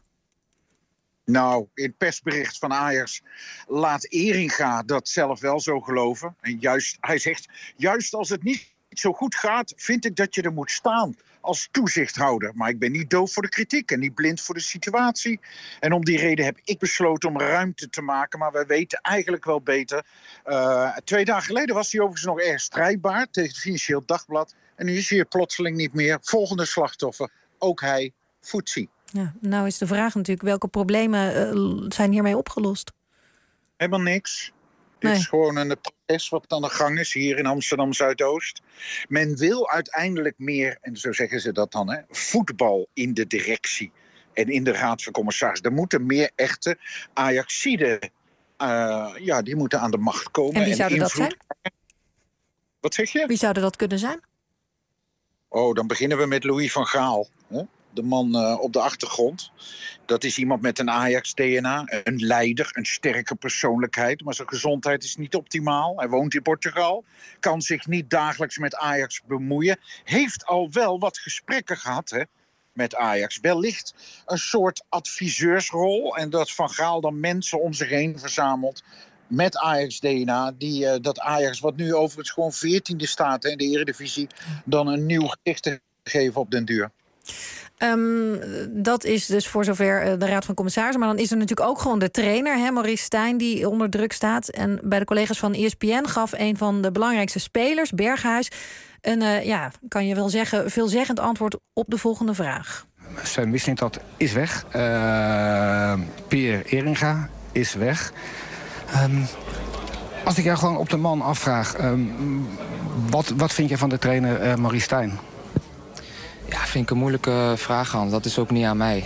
Nou, in het persbericht van Ajax laat Eringa dat zelf wel zo geloven. En hij zegt, juist als het niet zo goed gaat, vind ik dat je er moet staan als toezichthouder. Maar ik ben niet doof voor de kritiek en niet blind voor de situatie. En om die reden heb ik besloten om ruimte te maken. Maar wij weten eigenlijk wel beter. 2 dagen geleden was hij overigens nog erg strijdbaar tegen het Financieel Dagblad. En nu is hij plotseling niet meer. Volgende slachtoffer, ook hij, Futsi. Ja, nou is de vraag natuurlijk, welke problemen zijn hiermee opgelost? Helemaal niks. Nee. Dit is gewoon een protest wat aan de gang is hier in Amsterdam Zuidoost. Men wil uiteindelijk meer, en zo zeggen ze dat dan, voetbal in de directie en in de Raad van Commissarissen. Er moeten meer echte Ajaxiden, die moeten aan de macht komen. En wie zouden dat zijn? Wat zeg je? Wie zouden dat kunnen zijn? Oh, dan beginnen we met Louis van Gaal. De man op de achtergrond. Dat is iemand met een Ajax-DNA. Een leider, een sterke persoonlijkheid. Maar zijn gezondheid is niet optimaal. Hij woont in Portugal. Kan zich niet dagelijks met Ajax bemoeien. Heeft al wel wat gesprekken gehad met Ajax. Wellicht een soort adviseursrol. En dat Van Gaal dan mensen om zich heen verzamelt met Ajax-DNA. Dat Ajax, wat nu overigens gewoon 14e staat in de Eredivisie, dan een nieuw gezicht te geven op den duur. Dat is dus voor zover de Raad van Commissarissen. Maar dan is er natuurlijk ook gewoon de trainer, Maurice Stijn, die onder druk staat. En bij de collega's van ESPN gaf een van de belangrijkste spelers, Berghuis, een, kan je wel zeggen, veelzeggend antwoord op de volgende vraag. Sven Mislintat is weg. Pier Eringa is weg. Als ik jou gewoon op de man afvraag, wat vind je van de trainer Maurice Stijn? Ja, vind ik een moeilijke vraag, Hans. Dat is ook niet aan mij.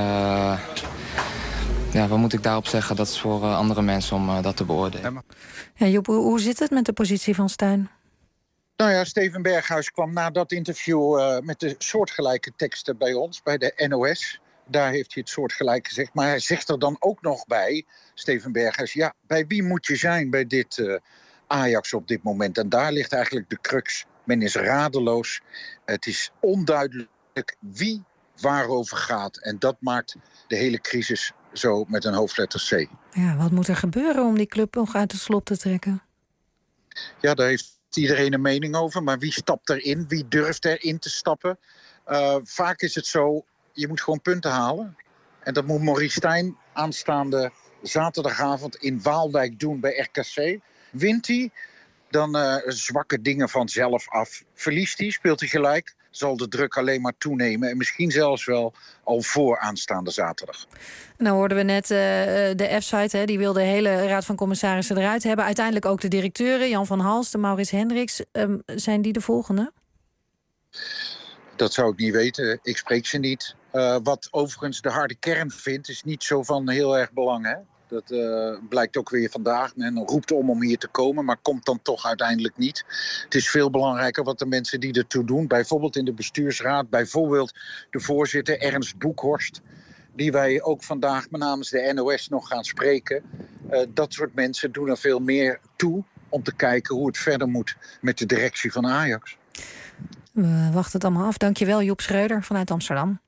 Wat moet ik daarop zeggen? Dat is voor andere mensen om dat te beoordelen. Ja, Joep, hoe zit het met de positie van Stijn? Nou ja, Steven Berghuis kwam na dat interview met de soortgelijke teksten bij ons, bij de NOS. Daar heeft hij het soortgelijk gezegd. Maar hij zegt er dan ook nog bij, Steven Berghuis, ja, bij wie moet je zijn bij dit Ajax op dit moment? En daar ligt eigenlijk de crux. Men is radeloos. Het is onduidelijk wie waarover gaat. En dat maakt de hele crisis zo met een hoofdletter C. Ja, wat moet er gebeuren om die club nog uit het slop te trekken? Ja, daar heeft iedereen een mening over. Maar wie stapt erin? Wie durft erin te stappen? Vaak is het zo, je moet gewoon punten halen. En dat moet Maurice Stijn aanstaande zaterdagavond in Waalwijk doen bij RKC. Wint hij, dan zwakken dingen vanzelf af. Verliest hij, speelt hij gelijk, zal de druk alleen maar toenemen. En misschien zelfs wel al voor aanstaande zaterdag. Nou hoorden we net de F-site, die wil de hele Raad van Commissarissen eruit hebben. Uiteindelijk ook de directeuren, Jan van Halst, Maurits Hendricks. Zijn die de volgende? Dat zou ik niet weten. Ik spreek ze niet. Wat overigens de harde kern vindt, is niet zo van heel erg belang, hè? Dat blijkt ook weer vandaag. Men roept om hier te komen, maar komt dan toch uiteindelijk niet. Het is veel belangrijker wat de mensen die ertoe doen. Bijvoorbeeld in de bestuursraad. Bijvoorbeeld de voorzitter Ernst Boekhorst. Die wij ook vandaag namens de NOS nog gaan spreken. Dat soort mensen doen er veel meer toe om te kijken hoe het verder moet met de directie van Ajax. We wachten het allemaal af. Dankjewel, Joep Schreuder vanuit Amsterdam.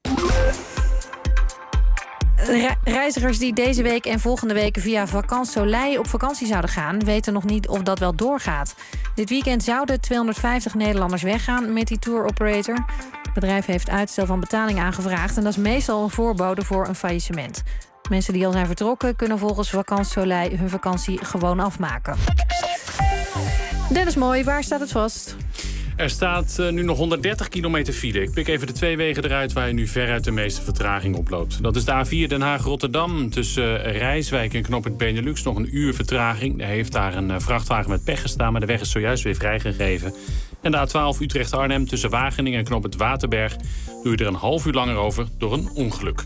Reizigers die deze week en volgende week via Vacances Soleil op vakantie zouden gaan, weten nog niet of dat wel doorgaat. Dit weekend zouden 250 Nederlanders weggaan met die tour operator. Het bedrijf heeft uitstel van betaling aangevraagd en dat is meestal een voorbode voor een faillissement. Mensen die al zijn vertrokken kunnen volgens Vacances Soleil hun vakantie gewoon afmaken. Dennis Mooi, waar staat het vast? Er staat nu nog 130 kilometer file. Ik pik even de 2 wegen eruit waar je nu veruit de meeste vertraging oploopt. Dat is de A4 Den Haag-Rotterdam. Tussen Rijswijk en knooppunt Benelux nog een uur vertraging. Er heeft daar een vrachtwagen met pech gestaan, maar de weg is zojuist weer vrijgegeven. En de A12 Utrecht-Arnhem tussen Wageningen en knooppunt Waterberg doe je er een half uur langer over door een ongeluk.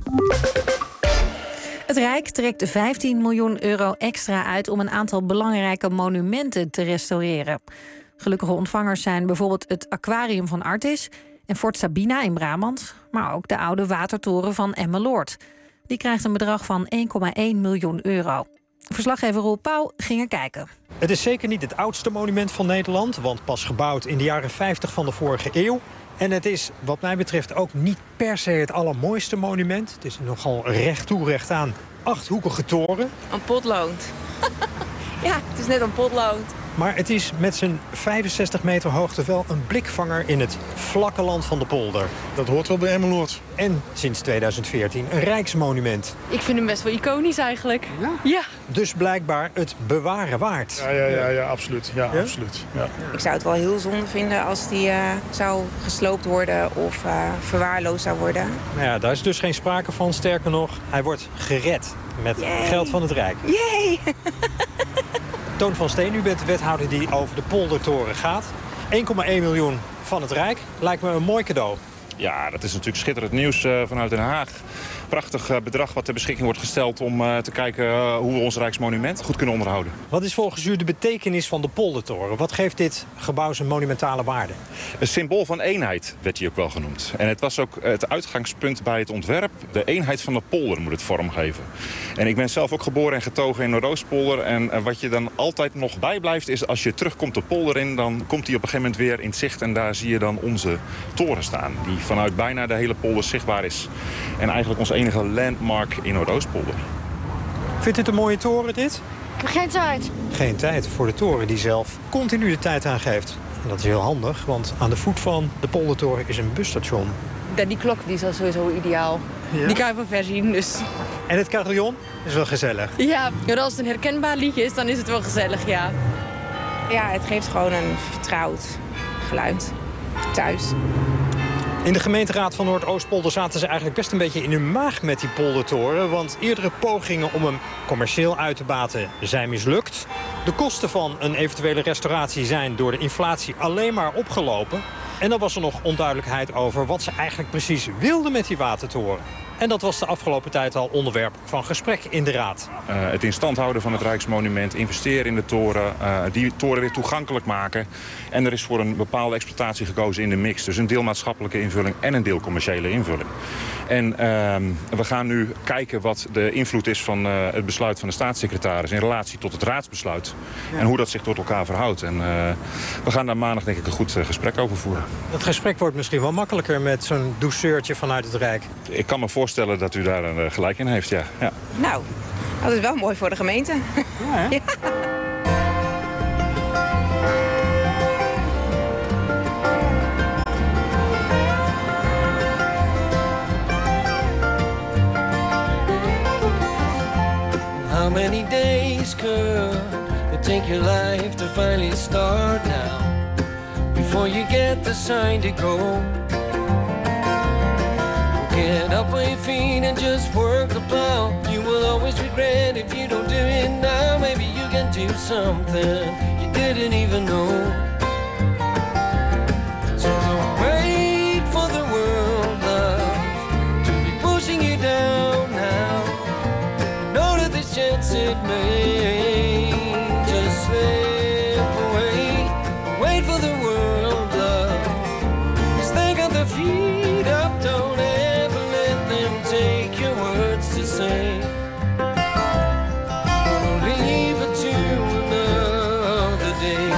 Het Rijk trekt 15 miljoen euro extra uit om een aantal belangrijke monumenten te restaureren. Gelukkige ontvangers zijn bijvoorbeeld het aquarium van Artis en Fort Sabina in Brabant, maar ook de oude watertoren van Emmeloord. Die krijgt een bedrag van 1,1 miljoen euro. Verslaggever Roel Pauw ging er kijken. Het is zeker niet het oudste monument van Nederland, want pas gebouwd in de jaren 50 van de vorige eeuw. En het is wat mij betreft ook niet per se het allermooiste monument. Het is nogal recht toe, recht aan. 8-hoekige toren. Een potlood. Ja, het is net een potlood. Maar het is met zijn 65 meter hoogte wel een blikvanger in het vlakke land van de polder. Dat hoort wel bij Emmeloord. En sinds 2014 een rijksmonument. Ik vind hem best wel iconisch eigenlijk. Ja. Dus blijkbaar het bewaren waard. Ja, absoluut. Ja? Absoluut. Ja. Ik zou het wel heel zonde vinden als die zou gesloopt worden of verwaarloosd zou worden. Nou ja, daar is dus geen sprake van. Sterker nog, hij wordt gered met geld van het Rijk. Yay! Toon van Steen, u bent de wethouder die over de poldertoren gaat. 1,1 miljoen van het Rijk. Lijkt me een mooi cadeau. Ja, dat is natuurlijk schitterend nieuws vanuit Den Haag. Prachtig bedrag wat ter beschikking wordt gesteld om te kijken hoe we ons Rijksmonument goed kunnen onderhouden. Wat is volgens u de betekenis van de poldertoren? Wat geeft dit gebouw zijn monumentale waarde? Een symbool van eenheid werd hij ook wel genoemd. En het was ook het uitgangspunt bij het ontwerp. De eenheid van de polder moet het vormgeven. En ik ben zelf ook geboren en getogen in Noordoostpolder. En wat je dan altijd nog bijblijft is als je terugkomt de polder in, dan komt hij op een gegeven moment weer in het zicht. En daar zie je dan onze toren staan. Die vanuit bijna de hele polder zichtbaar is. En eigenlijk onze enige landmark in Noordoostpolder. Vindt u het een mooie toren, dit? Geen tijd. Geen tijd voor de toren die zelf continu de tijd aangeeft. En dat is heel handig, want aan de voet van de poldertoren is een busstation. Ja, die klok die is al sowieso ideaal. Ja. Die kan je van ver zien, dus... En het carillon is wel gezellig. Ja, als het een herkenbaar liedje is, dan is het wel gezellig, ja. Ja, het geeft gewoon een vertrouwd geluid thuis. In de gemeenteraad van Noordoostpolder zaten ze eigenlijk best een beetje in hun maag met die poldertoren. Want eerdere pogingen om hem commercieel uit te baten zijn mislukt. De kosten van een eventuele restauratie zijn door de inflatie alleen maar opgelopen. En dan was er nog onduidelijkheid over wat ze eigenlijk precies wilden met die watertoren. En dat was de afgelopen tijd al onderwerp van gesprek in de raad. Het in stand houden van het Rijksmonument, investeren in de toren, die toren weer toegankelijk maken. En er is voor een bepaalde exploitatie gekozen in de mix. Dus een deel maatschappelijke invulling en een deel commerciële invulling. En we gaan nu kijken wat de invloed is van het besluit van de staatssecretaris in relatie tot het raadsbesluit. Ja. En hoe dat zich tot elkaar verhoudt. En we gaan daar maandag denk ik een goed gesprek over voeren. Dat gesprek wordt misschien wel makkelijker met zo'n douceurtje vanuit het Rijk. Ik kan me voorstellen dat u daar een gelijk in heeft, ja. Nou, dat is wel mooi voor de gemeente. Ja, ja. How many days could it take your life to finally start now? Before you get the sign to go. Get up on your feet and just work the plow. You will always regret if you don't do it now. Maybe you can do something you didn't even know. So don't wait for the world, love, to be pushing you down now. Know that this chance it may just slip away. Wait for the world, love. Just think of the feet up, don't ever let them take your words to say. Don't leave it to another day.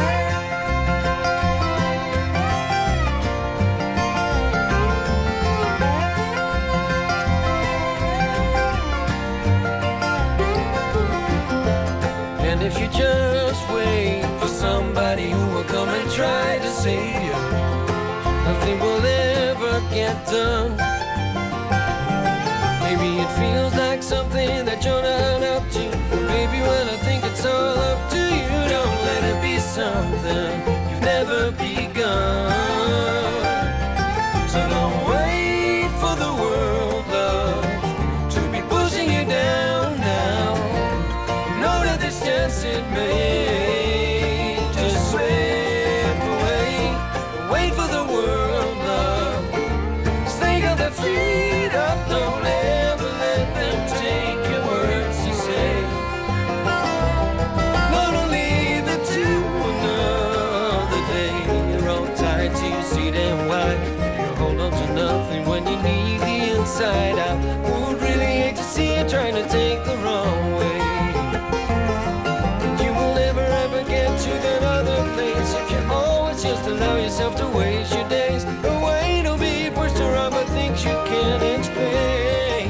And if you just wait for somebody who will come and try to save you, nothing will ever get done. Maybe it feels like something that you're not up to. Maybe when I think it's all up to you, don't let it be something you've never begun. So don't wait for the world, love, to be pushing you down now. Know that this chance it may just slip away. Wait for the world, love. Stay on their feet up, don't ever let them take your words to say. No, don't leave it to another day. You're all tied to your seat and why you hold on to nothing when you need the inside out. Would really hate to see you trying to take the wrong way. You will never ever get to that other place if you always just allow yourself to waste your days. The way to be pushed around by things you can't explain.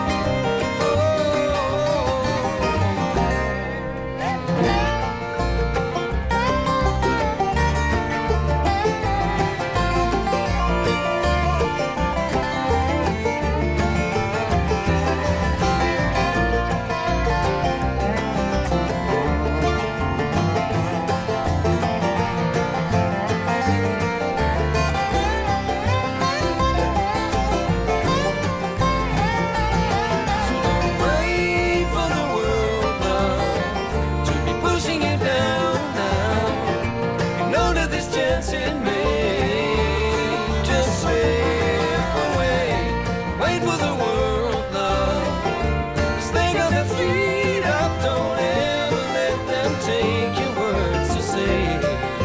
Wait for the world, love, to be pushing you down now. You know that this chance it may just slip away. Wait for the world, love. Stay on their feet up, don't ever let them take your words to say.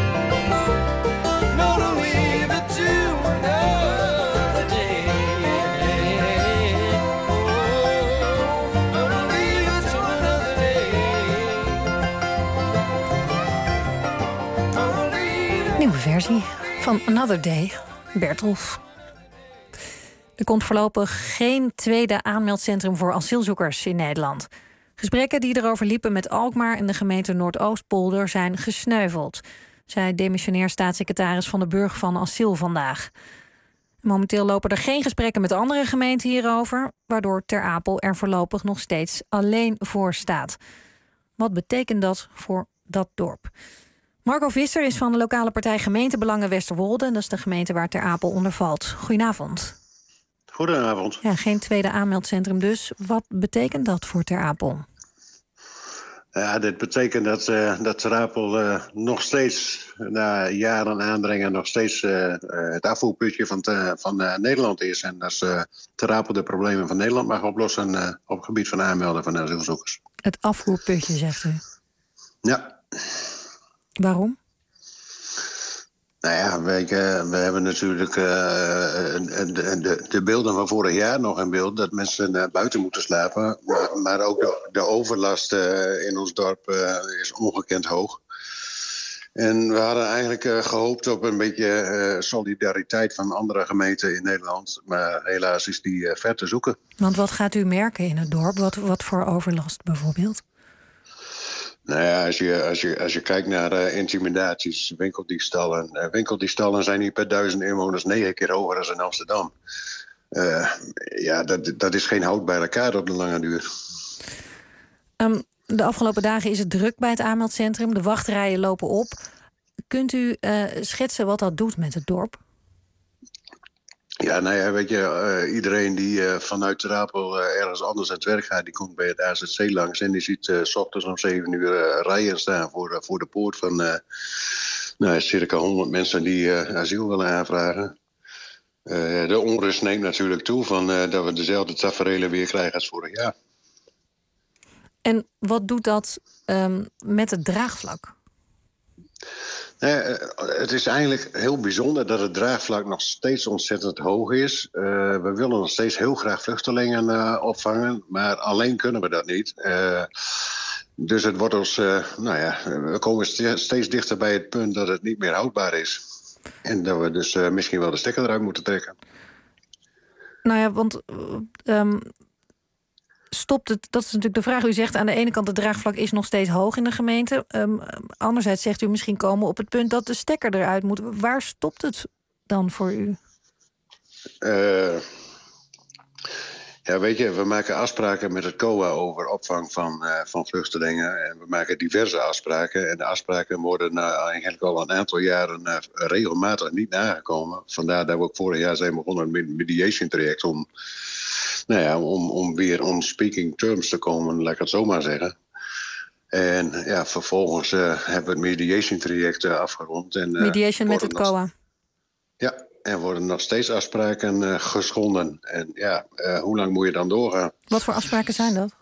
No, don't leave it to another day. No, don't leave it to another day. Don't leave it. Nieuwe versie van Another Day, Bertolf. Er komt voorlopig geen tweede aanmeldcentrum voor asielzoekers in Nederland. Gesprekken die erover liepen met Alkmaar en de gemeente Noordoostpolder zijn gesneuveld, zei demissionair staatssecretaris Van den Burg van Asiel vandaag. Momenteel lopen er geen gesprekken met andere gemeenten hierover, waardoor Ter Apel er voorlopig nog steeds alleen voor staat. Wat betekent dat voor dat dorp? Marco Visser is van de lokale partij Gemeentebelangen Westerwolde. Dat is de gemeente waar Ter Apel onder valt. Goedenavond. Goedenavond. Ja, geen tweede aanmeldcentrum dus. Wat betekent dat voor Ter Apel? Ja, dit betekent dat Ter Apel nog steeds, na jaren aandringen, nog steeds het afvoerputje van Nederland is. En dat Ter Apel de problemen van Nederland mag oplossen op het gebied van aanmelden van asielzoekers. Het afvoerputje, zegt u? Ja. Waarom? Nou ja, we hebben natuurlijk de beelden van vorig jaar nog in beeld, dat mensen buiten moeten slapen. Maar ook de overlast in ons dorp is ongekend hoog. En we hadden eigenlijk gehoopt op een beetje solidariteit van andere gemeenten in Nederland. Maar helaas is die ver te zoeken. Want wat gaat u merken in het dorp? Wat voor overlast bijvoorbeeld? Nou ja, als je kijkt naar intimidaties, winkeldiefstallen. Winkeldiefstallen zijn hier per 1000 inwoners 9 keer hoger dan in Amsterdam. Ja, dat is geen hout bij elkaar op de lange duur. De afgelopen dagen is het druk bij het aanmeldcentrum. De wachtrijen lopen op. Kunt u schetsen wat dat doet met het dorp? Ja, nou ja, weet je, iedereen die vanuit Ter Apel ergens anders aan het werk gaat, die komt bij het AZC langs en die ziet 's ochtends om 7 uur rijen staan voor de poort van circa 100 mensen die asiel willen aanvragen. De onrust neemt natuurlijk toe van dat we dezelfde taferelen weer krijgen als vorig jaar. En wat doet dat met het draagvlak? Het is eigenlijk heel bijzonder dat het draagvlak nog steeds ontzettend hoog is. We willen nog steeds heel graag vluchtelingen opvangen, maar alleen kunnen we dat niet. Dus het wordt ons, we komen steeds dichter bij het punt dat het niet meer houdbaar is. En dat we dus misschien wel de stekker eruit moeten trekken. Nou ja, want stopt het, dat is natuurlijk de vraag. U zegt aan de ene kant het draagvlak is nog steeds hoog in de gemeente. Anderzijds zegt u misschien komen op het punt dat de stekker eruit moet. Waar stopt het dan voor u? Ja, weet je, we maken afspraken met het COA over opvang van vluchtelingen. En we maken diverse afspraken. En de afspraken worden eigenlijk al een aantal jaren regelmatig niet nagekomen. Vandaar dat we ook vorig jaar zijn begonnen met een mediation traject om weer on speaking terms te komen, laat ik het zo maar zeggen. En ja, vervolgens hebben we het mediation traject afgerond. En, mediation met het COA. Ja, en worden nog steeds afspraken geschonden. En ja, hoe lang moet je dan doorgaan? Wat voor afspraken zijn dat?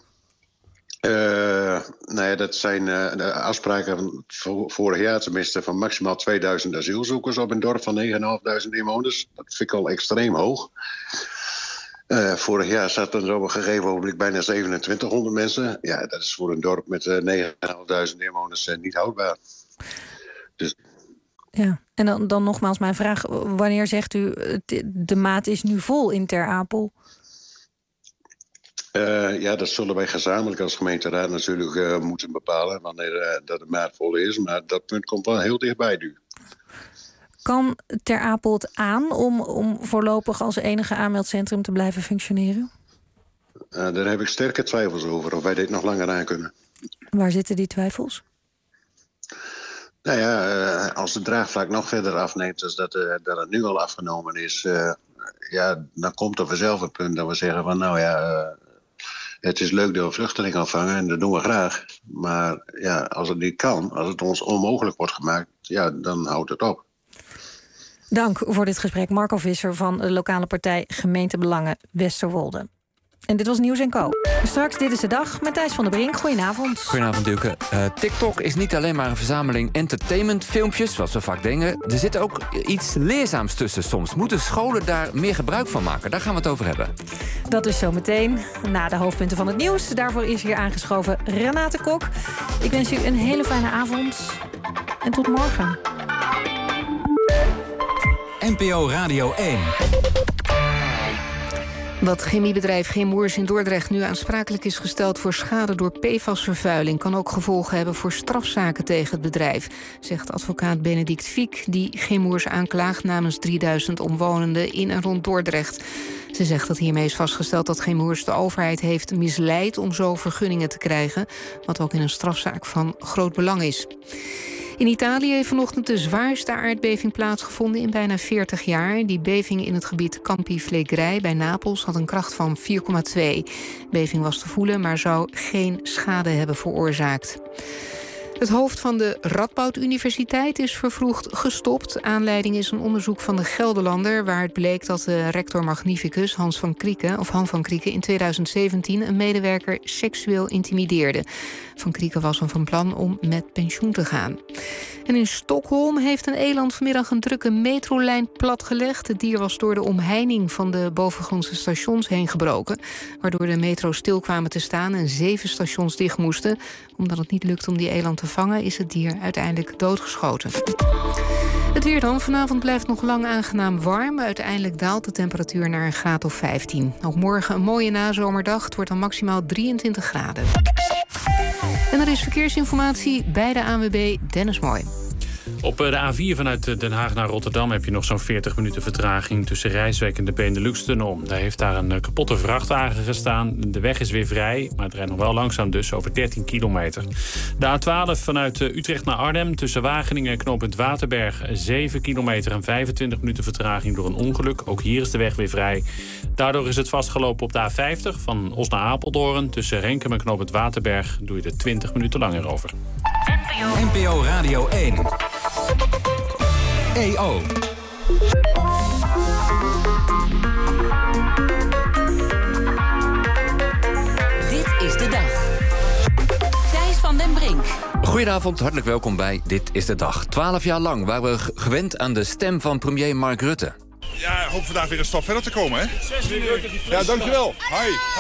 Dat zijn de afspraken vorig jaar tenminste van maximaal 2000 asielzoekers op een dorp van 9.500 inwoners. Dat vind ik al extreem hoog. Vorig jaar zat er op een gegeven ogenblik bijna 2700 mensen. Ja, dat is voor een dorp met 9.500 inwoners niet houdbaar. Dus... Ja, en dan nogmaals mijn vraag. Wanneer zegt u de maat is nu vol in Ter Apel? Dat zullen wij gezamenlijk als gemeenteraad natuurlijk moeten bepalen wanneer dat de maat vol is. Maar dat punt komt wel heel dichtbij nu. Kan Ter Apel het aan om voorlopig als enige aanmeldcentrum te blijven functioneren? Daar heb ik sterke twijfels over of wij dit nog langer aan kunnen. Waar zitten die twijfels? Nou ja, als de draagvlak nog verder afneemt dus dat het nu al afgenomen is... dan komt er vanzelf een punt dat we zeggen van het is leuk dat we vluchtelingen opvangen en dat doen we graag. Maar ja, als het niet kan, als het ons onmogelijk wordt gemaakt, ja, dan houdt het op. Dank voor dit gesprek. Marco Visser van de lokale partij Gemeentebelangen Westerwolde. En dit was Nieuws & Co. Straks Dit is de Dag met Thijs van der Brink. Goedenavond. Goedenavond, Duke. TikTok is niet alleen maar een verzameling entertainmentfilmpjes, zoals we vaak denken. Er zit ook iets leerzaams tussen soms. Moeten scholen daar meer gebruik van maken? Daar gaan we het over hebben. Dat is zometeen na de hoofdpunten van het nieuws. Daarvoor is hier aangeschoven Renate Kok. Ik wens u een hele fijne avond en tot morgen. NPO Radio 1. Dat chemiebedrijf Chemours in Dordrecht nu aansprakelijk is gesteld voor schade door PFAS-vervuiling kan ook gevolgen hebben voor strafzaken tegen het bedrijf, zegt advocaat Benedict Fiek, die Chemours aanklaagt namens 3000 omwonenden in en rond Dordrecht. Ze zegt dat hiermee is vastgesteld dat Chemours de overheid heeft misleid om zo vergunningen te krijgen, wat ook in een strafzaak van groot belang is. In Italië heeft vanochtend de zwaarste aardbeving plaatsgevonden in bijna 40 jaar. Die beving in het gebied Campi Flegrei bij Napels had een kracht van 4,2. De beving was te voelen, maar zou geen schade hebben veroorzaakt. Het hoofd van de Radboud Universiteit is vervroegd gestopt. Aanleiding is een onderzoek van de Gelderlander, waaruit bleek dat de rector magnificus Han van Krieken in 2017 een medewerker seksueel intimideerde. Van Krieken was van plan om met pensioen te gaan. En in Stockholm heeft een eland vanmiddag een drukke metrolijn platgelegd. Het dier was door de omheining van de bovengrondse stations heen gebroken, waardoor de metro stil kwamen te staan en 7 stations dicht moesten. Omdat het niet lukt om die eland te vangen, is het dier uiteindelijk doodgeschoten. Het weer dan. Vanavond blijft nog lang aangenaam warm. Uiteindelijk daalt de temperatuur naar een graad of 15. Ook morgen een mooie nazomerdag. Het wordt dan maximaal 23 graden. En er is verkeersinformatie bij de ANWB Dennis Mooi. Op de A4 vanuit Den Haag naar Rotterdam heb je nog zo'n 40 minuten vertraging tussen Rijswijk en de Benelux-tunnel. Daar heeft daar een kapotte vrachtwagen gestaan. De weg is weer vrij, maar het rijdt nog wel langzaam dus, over 13 kilometer. De A12 vanuit Utrecht naar Arnhem tussen Wageningen en knooppunt Waterberg 7 kilometer en 25 minuten vertraging door een ongeluk. Ook hier is de weg weer vrij. Daardoor is het vastgelopen op de A50 van Os naar Apeldoorn. Tussen Renkum en knooppunt Waterberg doe je er 20 minuten langer over. NPO Radio 1. EO. Dit is de dag. Thijs van den Brink. Goedenavond, hartelijk welkom bij Dit is de Dag. 12 jaar lang waren we gewend aan de stem van premier Mark Rutte. Ja, ik hoop vandaag weer een stap verder te komen, hè? Ja, dankjewel. Hi.